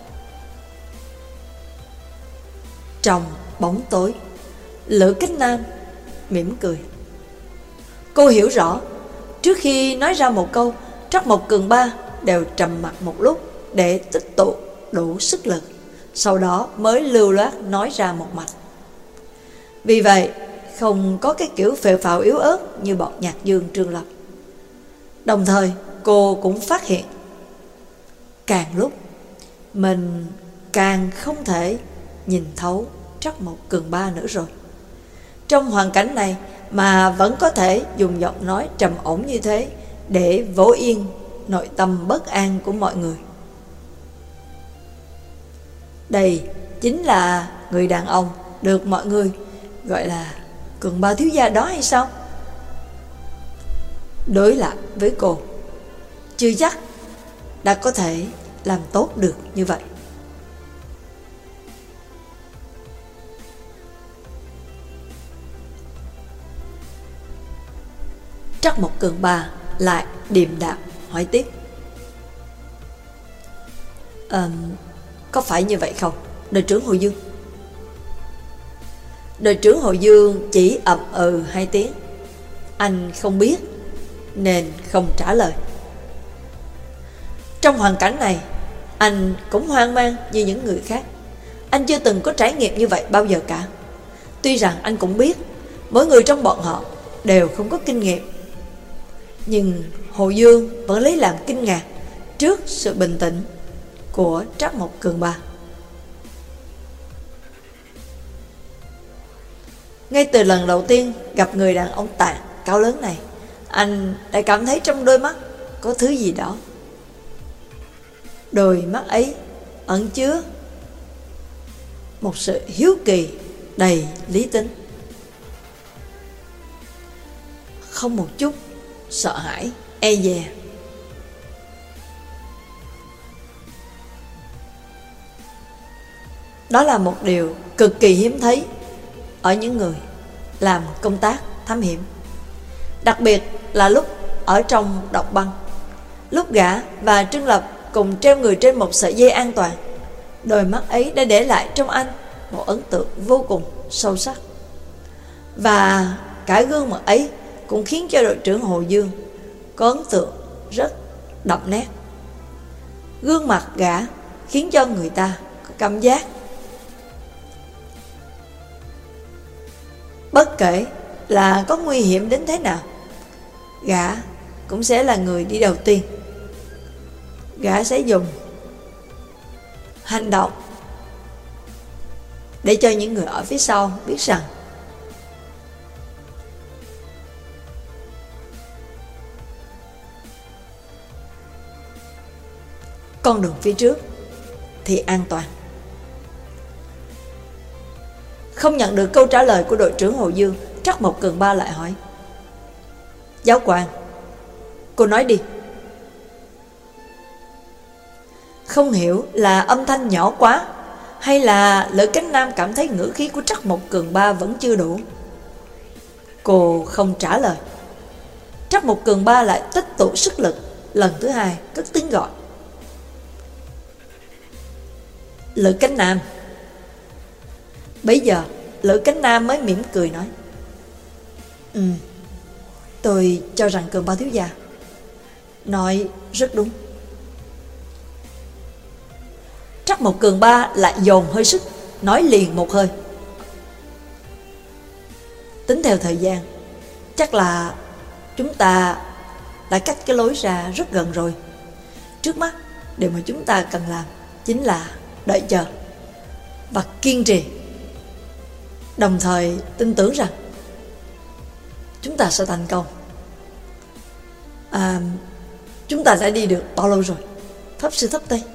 Trong bóng tối, Lữ Cách Nam mỉm cười. Cô hiểu rõ, trước khi nói ra một câu, Trắc Mộc Cường Ba đều trầm mặc một lúc để tích tụ đủ sức lực, sau đó mới lưu loát nói ra một mạch. Vì vậy, không có cái kiểu phều phào yếu ớt như bọn Nhạc Dương Trương Lập. Đồng thời, cô cũng phát hiện, càng lúc mình càng không thể nhìn thấu Trắc Mộc Cường Ba nữa rồi. Trong hoàn cảnh này mà vẫn có thể dùng giọng nói trầm ổn như thế để vỗ yên nội tâm bất an của mọi người. Đây chính là người đàn ông được mọi người gọi là Cường Ba thiếu gia đó hay sao? Đối lại với cô, chưa chắc đã có thể làm tốt được như vậy. Trắc Mộc Cường Ba lại điềm đạm hỏi tiếp: có phải như vậy không, đội trưởng Hồ Dương? Đội trưởng Hồ Dương chỉ ậm ừ hai tiếng. Anh không biết nên không trả lời. Trong hoàn cảnh này, anh cũng hoang mang như những người khác. Anh chưa từng có trải nghiệm như vậy bao giờ cả. Tuy rằng anh cũng biết mỗi người trong bọn họ đều không có kinh nghiệm, nhưng Hồ Dương vẫn lấy làm kinh ngạc trước sự bình tĩnh của Trắc Mộc Cường Ba. Ngay từ lần đầu tiên gặp người đàn ông tàn cao lớn này, anh đã cảm thấy trong đôi mắt có thứ gì đó. Đôi mắt ấy ẩn chứa một sự hiếu kỳ đầy lý tính, không một chút sợ hãi, e dè. Đó là một điều cực kỳ hiếm thấy ở những người làm công tác thám hiểm, đặc biệt là lúc ở trong độc băng. Lúc gã và Trương Lập cùng treo người trên một sợi dây an toàn, đôi mắt ấy đã để lại trong anh một ấn tượng vô cùng sâu sắc. Và cả gương mặt ấy cũng khiến cho đội trưởng Hồ Dương có ấn tượng rất đậm nét. Gương mặt gã khiến cho người ta có cảm giác bất kể là có nguy hiểm đến thế nào, gã cũng sẽ là người đi đầu tiên. Gã sẽ dùng hành động để cho những người ở phía sau biết rằng con đường phía trước thì an toàn. Không nhận được câu trả lời của đội trưởng Hồ Dương, Trắc Mộc Cường Ba lại hỏi: Giáo quan, cô nói đi. Không hiểu là âm thanh nhỏ quá, hay là Lữ Cánh Nam cảm thấy ngữ khí của Trắc Mộc Cường Ba vẫn chưa đủ. Cô không trả lời. Trắc Mộc Cường Ba lại tích tụ sức lực, lần thứ hai cất tiếng gọi: Lữ Cánh Nam. Bấy giờ Lữ Cánh Nam mới mỉm cười nói: tôi cho rằng Cường Ba thiếu gia nói rất đúng. Trắc Mộc Cường Ba lại dồn hơi sức, nói liền một hơi: tính theo thời gian, chắc là chúng ta đã cách cái lối ra rất gần rồi. Trước mắt điều mà chúng ta cần làm chính là đợi chờ và kiên trì, đồng thời tin tưởng rằng chúng ta sẽ thành công. Chúng ta đã đi được bao lâu rồi, Pháp Sư Thấp Tây?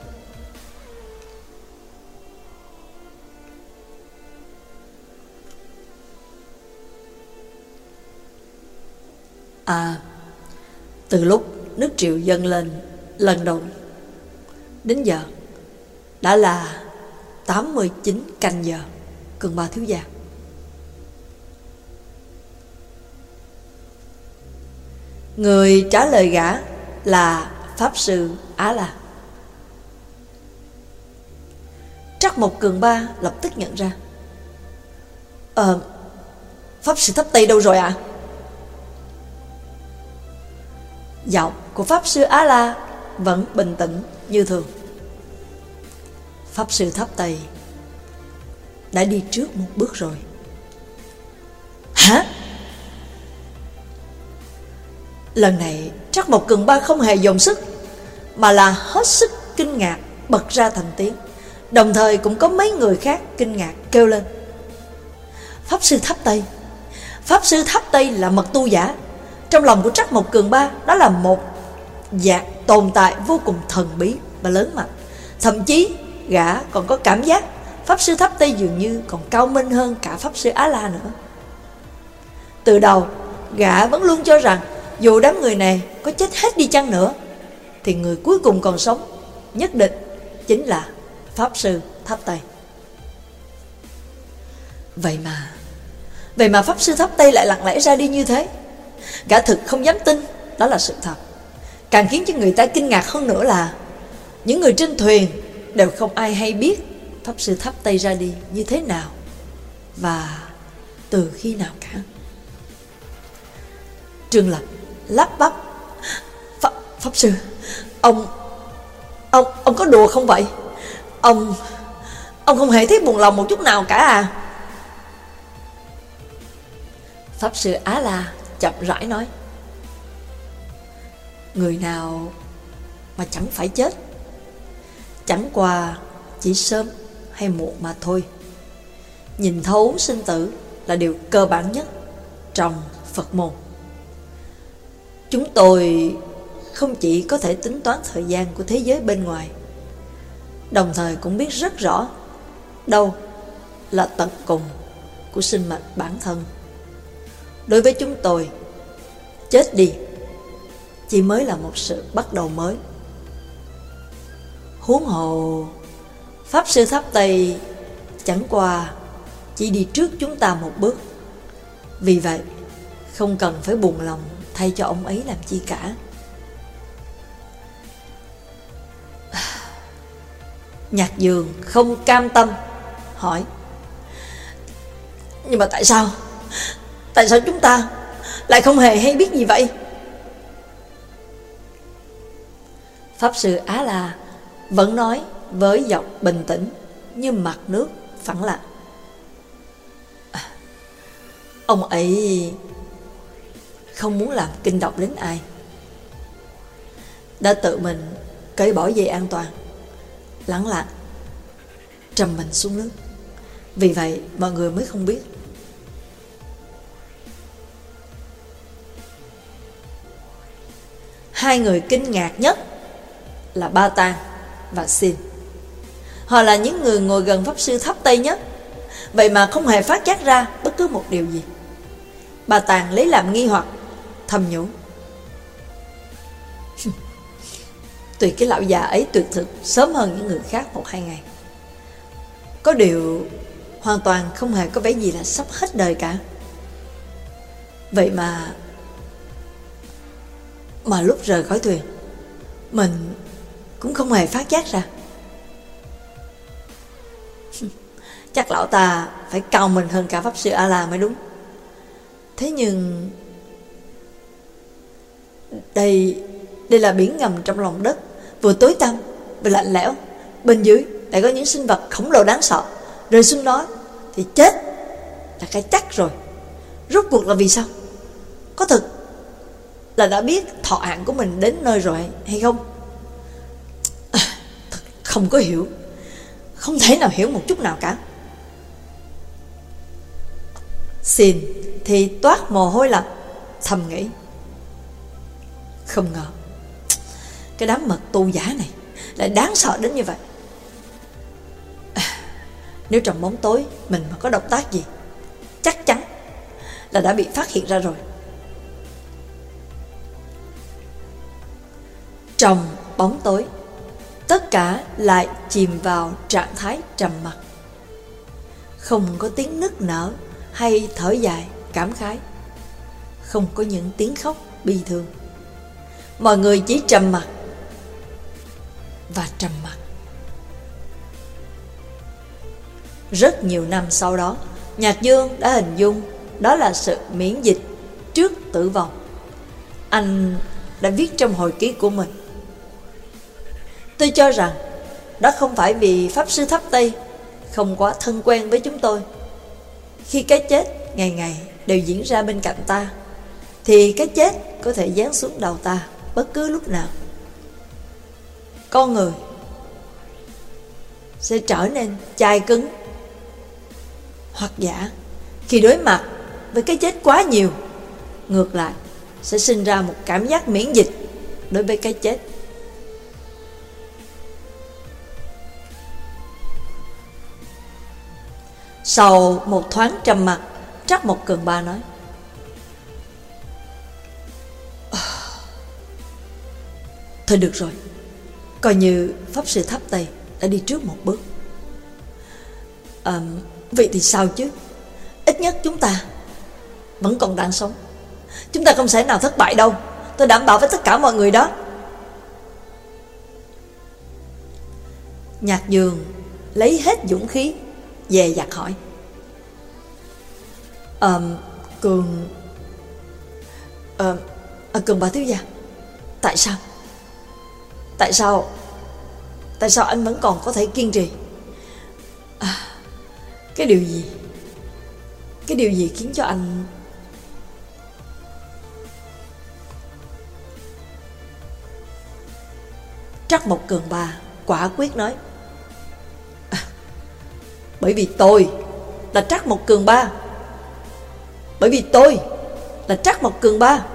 Từ lúc nước triều dâng lên lần đầu đến giờ đã là 89 canh giờ, Cường Ba thiếu gia. Người trả lời gã là Pháp Sư Á La. Trắc Mộc Cường Ba lập tức nhận ra: Pháp Sư Thấp Tây đâu rồi ạ? Giọng của Pháp Sư Á La vẫn bình tĩnh như thường: Pháp Sư Thấp Tây đã đi trước một bước rồi. Hả? Lần này Trắc Mộc Cường Ba không hề dồn sức, mà là hết sức kinh ngạc bật ra thành tiếng. Đồng thời cũng có mấy người khác kinh ngạc kêu lên: Pháp Sư Thấp Tây! Pháp Sư Thấp Tây là mật tu giả. Trong lòng của Trắc Mộc Cường Ba, đó là một dạng tồn tại vô cùng thần bí và lớn mạnh. Thậm chí gã còn có cảm giác Pháp Sư Thấp Tây dường như còn cao minh hơn cả Pháp Sư Á La nữa. Từ đầu gã vẫn luôn cho rằng dù đám người này có chết hết đi chăng nữa, thì người cuối cùng còn sống nhất định chính là Pháp Sư Thấp Tây. Vậy mà Pháp Sư Thấp Tây lại lặng lẽ ra đi như thế. Gã thực không dám tin đó là sự thật. Càng khiến cho người ta kinh ngạc hơn nữa là những người trên thuyền đều không ai hay biết Pháp Sư Tháp Tây ra đi như thế nào và từ khi nào cả. Trương Lập lắp bắp: Pháp Sư, ông có đùa không vậy? Ông không hề thấy buồn lòng một chút nào cả à? Pháp Sư Á La chậm rãi nói: người nào mà chẳng phải chết, chẳng qua chỉ sớm hay muộn mà thôi. Nhìn thấu sinh tử là điều cơ bản nhất trong Phật môn. Chúng tôi không chỉ có thể tính toán thời gian của thế giới bên ngoài, đồng thời cũng biết rất rõ đâu là tận cùng của sinh mệnh bản thân. Đối với chúng tôi, chết đi chỉ mới là một sự bắt đầu mới. Huống hồ Pháp Sư Tháp Tây chẳng qua chỉ đi trước chúng ta một bước. Vì vậy không cần phải buồn lòng thay cho ông ấy làm chi cả. Nhạc Dương không cam tâm hỏi: nhưng mà tại sao chúng ta lại không hề hay biết gì vậy? Pháp Sư Á La vẫn nói với giọng bình tĩnh như mặt nước phẳng lặng: ông ấy không muốn làm kinh động đến ai, đã tự mình cởi bỏ dây an toàn, lẳng lặng trầm mình xuống nước. Vì vậy mọi người mới không biết. Hai người kinh ngạc nhất là Ba Tàng và Xin. Họ là những người ngồi gần Pháp Sư Tháp Tây nhất, vậy mà không hề phát giác ra bất cứ một điều gì. Ba Tàng lấy làm nghi hoặc, thầm nhủ: tuy cái lão già ấy tuyệt thực sớm hơn những người khác 1-2 ngày, có điều hoàn toàn không hề có vẻ gì là sắp hết đời cả. Vậy mà lúc rời khỏi thuyền, mình cũng không hề phát giác ra. Chắc lão ta phải cao mình hơn cả Pháp Sư A La mới đúng. Thế nhưng đây là biển ngầm trong lòng đất, vừa tối tăm vừa lạnh lẽo. Bên dưới lại có những sinh vật khổng lồ đáng sợ. Rơi xuống đó thì chết là cái chắc rồi. Rốt cuộc là vì sao? Có thực là đã biết thọ hạn của mình đến nơi rồi hay không? Thật không có hiểu, không thể nào hiểu một chút nào cả. Xin thì toát mồ hôi lạnh, thầm nghĩ: không ngờ cái đám mật tu giả này lại đáng sợ đến như vậy. Nếu trong bóng tối mình mà có động tác gì, chắc chắn là đã bị phát hiện ra rồi. Trong bóng tối, tất cả lại chìm vào trạng thái trầm mặc. Không có tiếng nức nở hay thở dài cảm khái, không có những tiếng khóc bi thương. Mọi người chỉ trầm mặc và trầm mặc. Rất nhiều năm sau đó, Nhạc Dương đã hình dung đó là sự miễn dịch trước tử vong. Anh đã viết trong hồi ký của mình: tôi cho rằng đó không phải vì Pháp Sư Tháp Tây không quá thân quen với chúng tôi. Khi cái chết ngày ngày đều diễn ra bên cạnh ta, thì cái chết có thể giáng xuống đầu ta bất cứ lúc nào. Con người sẽ trở nên chai cứng hoặc giả khi đối mặt với cái chết quá nhiều. Ngược lại, sẽ sinh ra một cảm giác miễn dịch đối với cái chết. Sau một thoáng trầm mặc, Trắc Mộc Cường Ba nói: thôi được rồi, coi như Pháp Sư Tháp Tây đã đi trước một bước. Vậy thì sao chứ? Ít nhất chúng ta vẫn còn đang sống. Chúng ta không thể nào thất bại đâu. Tôi đảm bảo với tất cả mọi người đó. Nhạc Dương lấy hết dũng khí, dè dặt hỏi: Cường bà thiếu gia, tại sao? Tại sao anh vẫn còn có thể kiên trì? Cái điều gì khiến cho anh... Trắc Mộc Cường Ba quả quyết nói: Bởi vì tôi là Trắc Mộc Cường Ba. Bởi vì tôi là Trắc Mộc Cường Ba.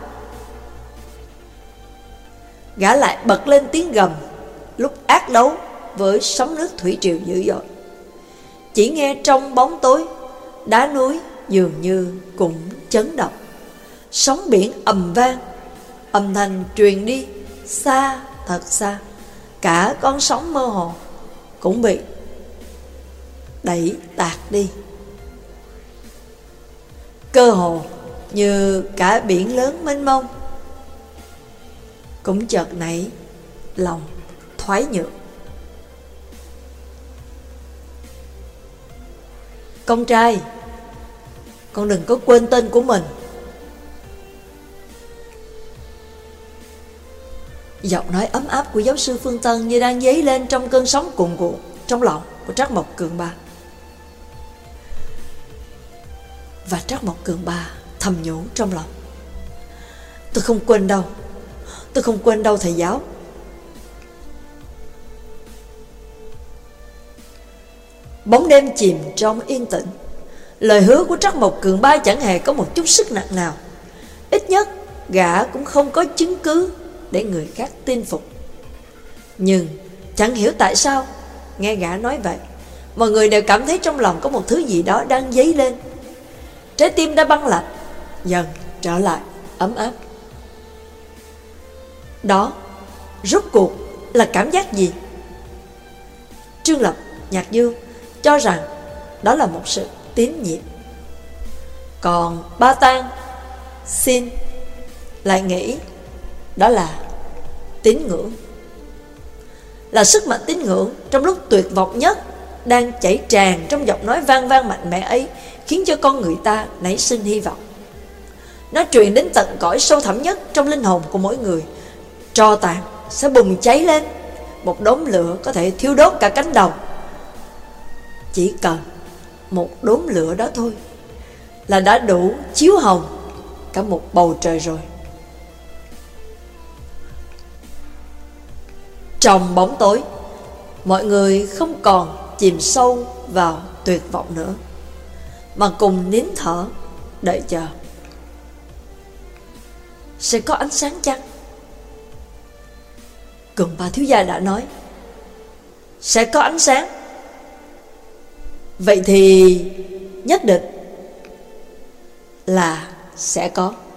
Gã lại bật lên tiếng gầm lúc ác đấu với sóng nước thủy triều dữ dội. Chỉ nghe trong bóng tối, đá núi dường như cũng chấn động. Sóng biển ầm vang, âm thanh truyền đi xa, thật xa. Cả con sóng mơ hồ cũng bị đẩy tạt đi. Cơ hồ như cả biển lớn mênh mông cũng chợt nảy lòng thoái nhượng. Con trai, con đừng có quên tên của mình. Giọng nói ấm áp của giáo sư Phương Tân như đang dấy lên trong cơn sóng cuồn cuộn trong lòng của Trắc Mộc Cường Ba. Và Trắc Mộc Cường Ba thầm nhủ trong lòng: Tôi không quên đâu. Tôi không quên đâu thầy giáo. Bóng đêm chìm trong yên tĩnh. Lời hứa của Trắc Mộc Cường Ba chẳng hề có một chút sức nặng nào. Ít nhất gã cũng không có chứng cứ để người khác tin phục. Nhưng chẳng hiểu tại sao, nghe gã nói vậy, mọi người đều cảm thấy trong lòng có một thứ gì đó đang dấy lên. Trái tim đã băng lạnh dần trở lại ấm áp. Đó rốt cuộc là cảm giác gì? Trương Lập, Nhạc Dương cho rằng đó là một sự tín nhiệm. Còn Ba Tang, Xin lại nghĩ đó là tín ngưỡng. Là sức mạnh tín ngưỡng trong lúc tuyệt vọng nhất đang chảy tràn trong giọng nói vang vang mạnh mẽ ấy, khiến cho con người ta nảy sinh hy vọng. Nó truyền đến tận cõi sâu thẳm nhất trong linh hồn của mỗi người. Tro tàn sẽ bùng cháy lên, một đốm lửa có thể thiêu đốt cả cánh đồng. Chỉ cần một đốm lửa đó thôi là đã đủ chiếu hồng cả một bầu trời rồi. Trong bóng tối, mọi người không còn chìm sâu vào tuyệt vọng nữa, mà cùng nín thở đợi chờ. Sẽ có ánh sáng chăng? Cường Ba thiếu gia đã nói sẽ có ánh sáng. Vậy thì nhất định là sẽ có.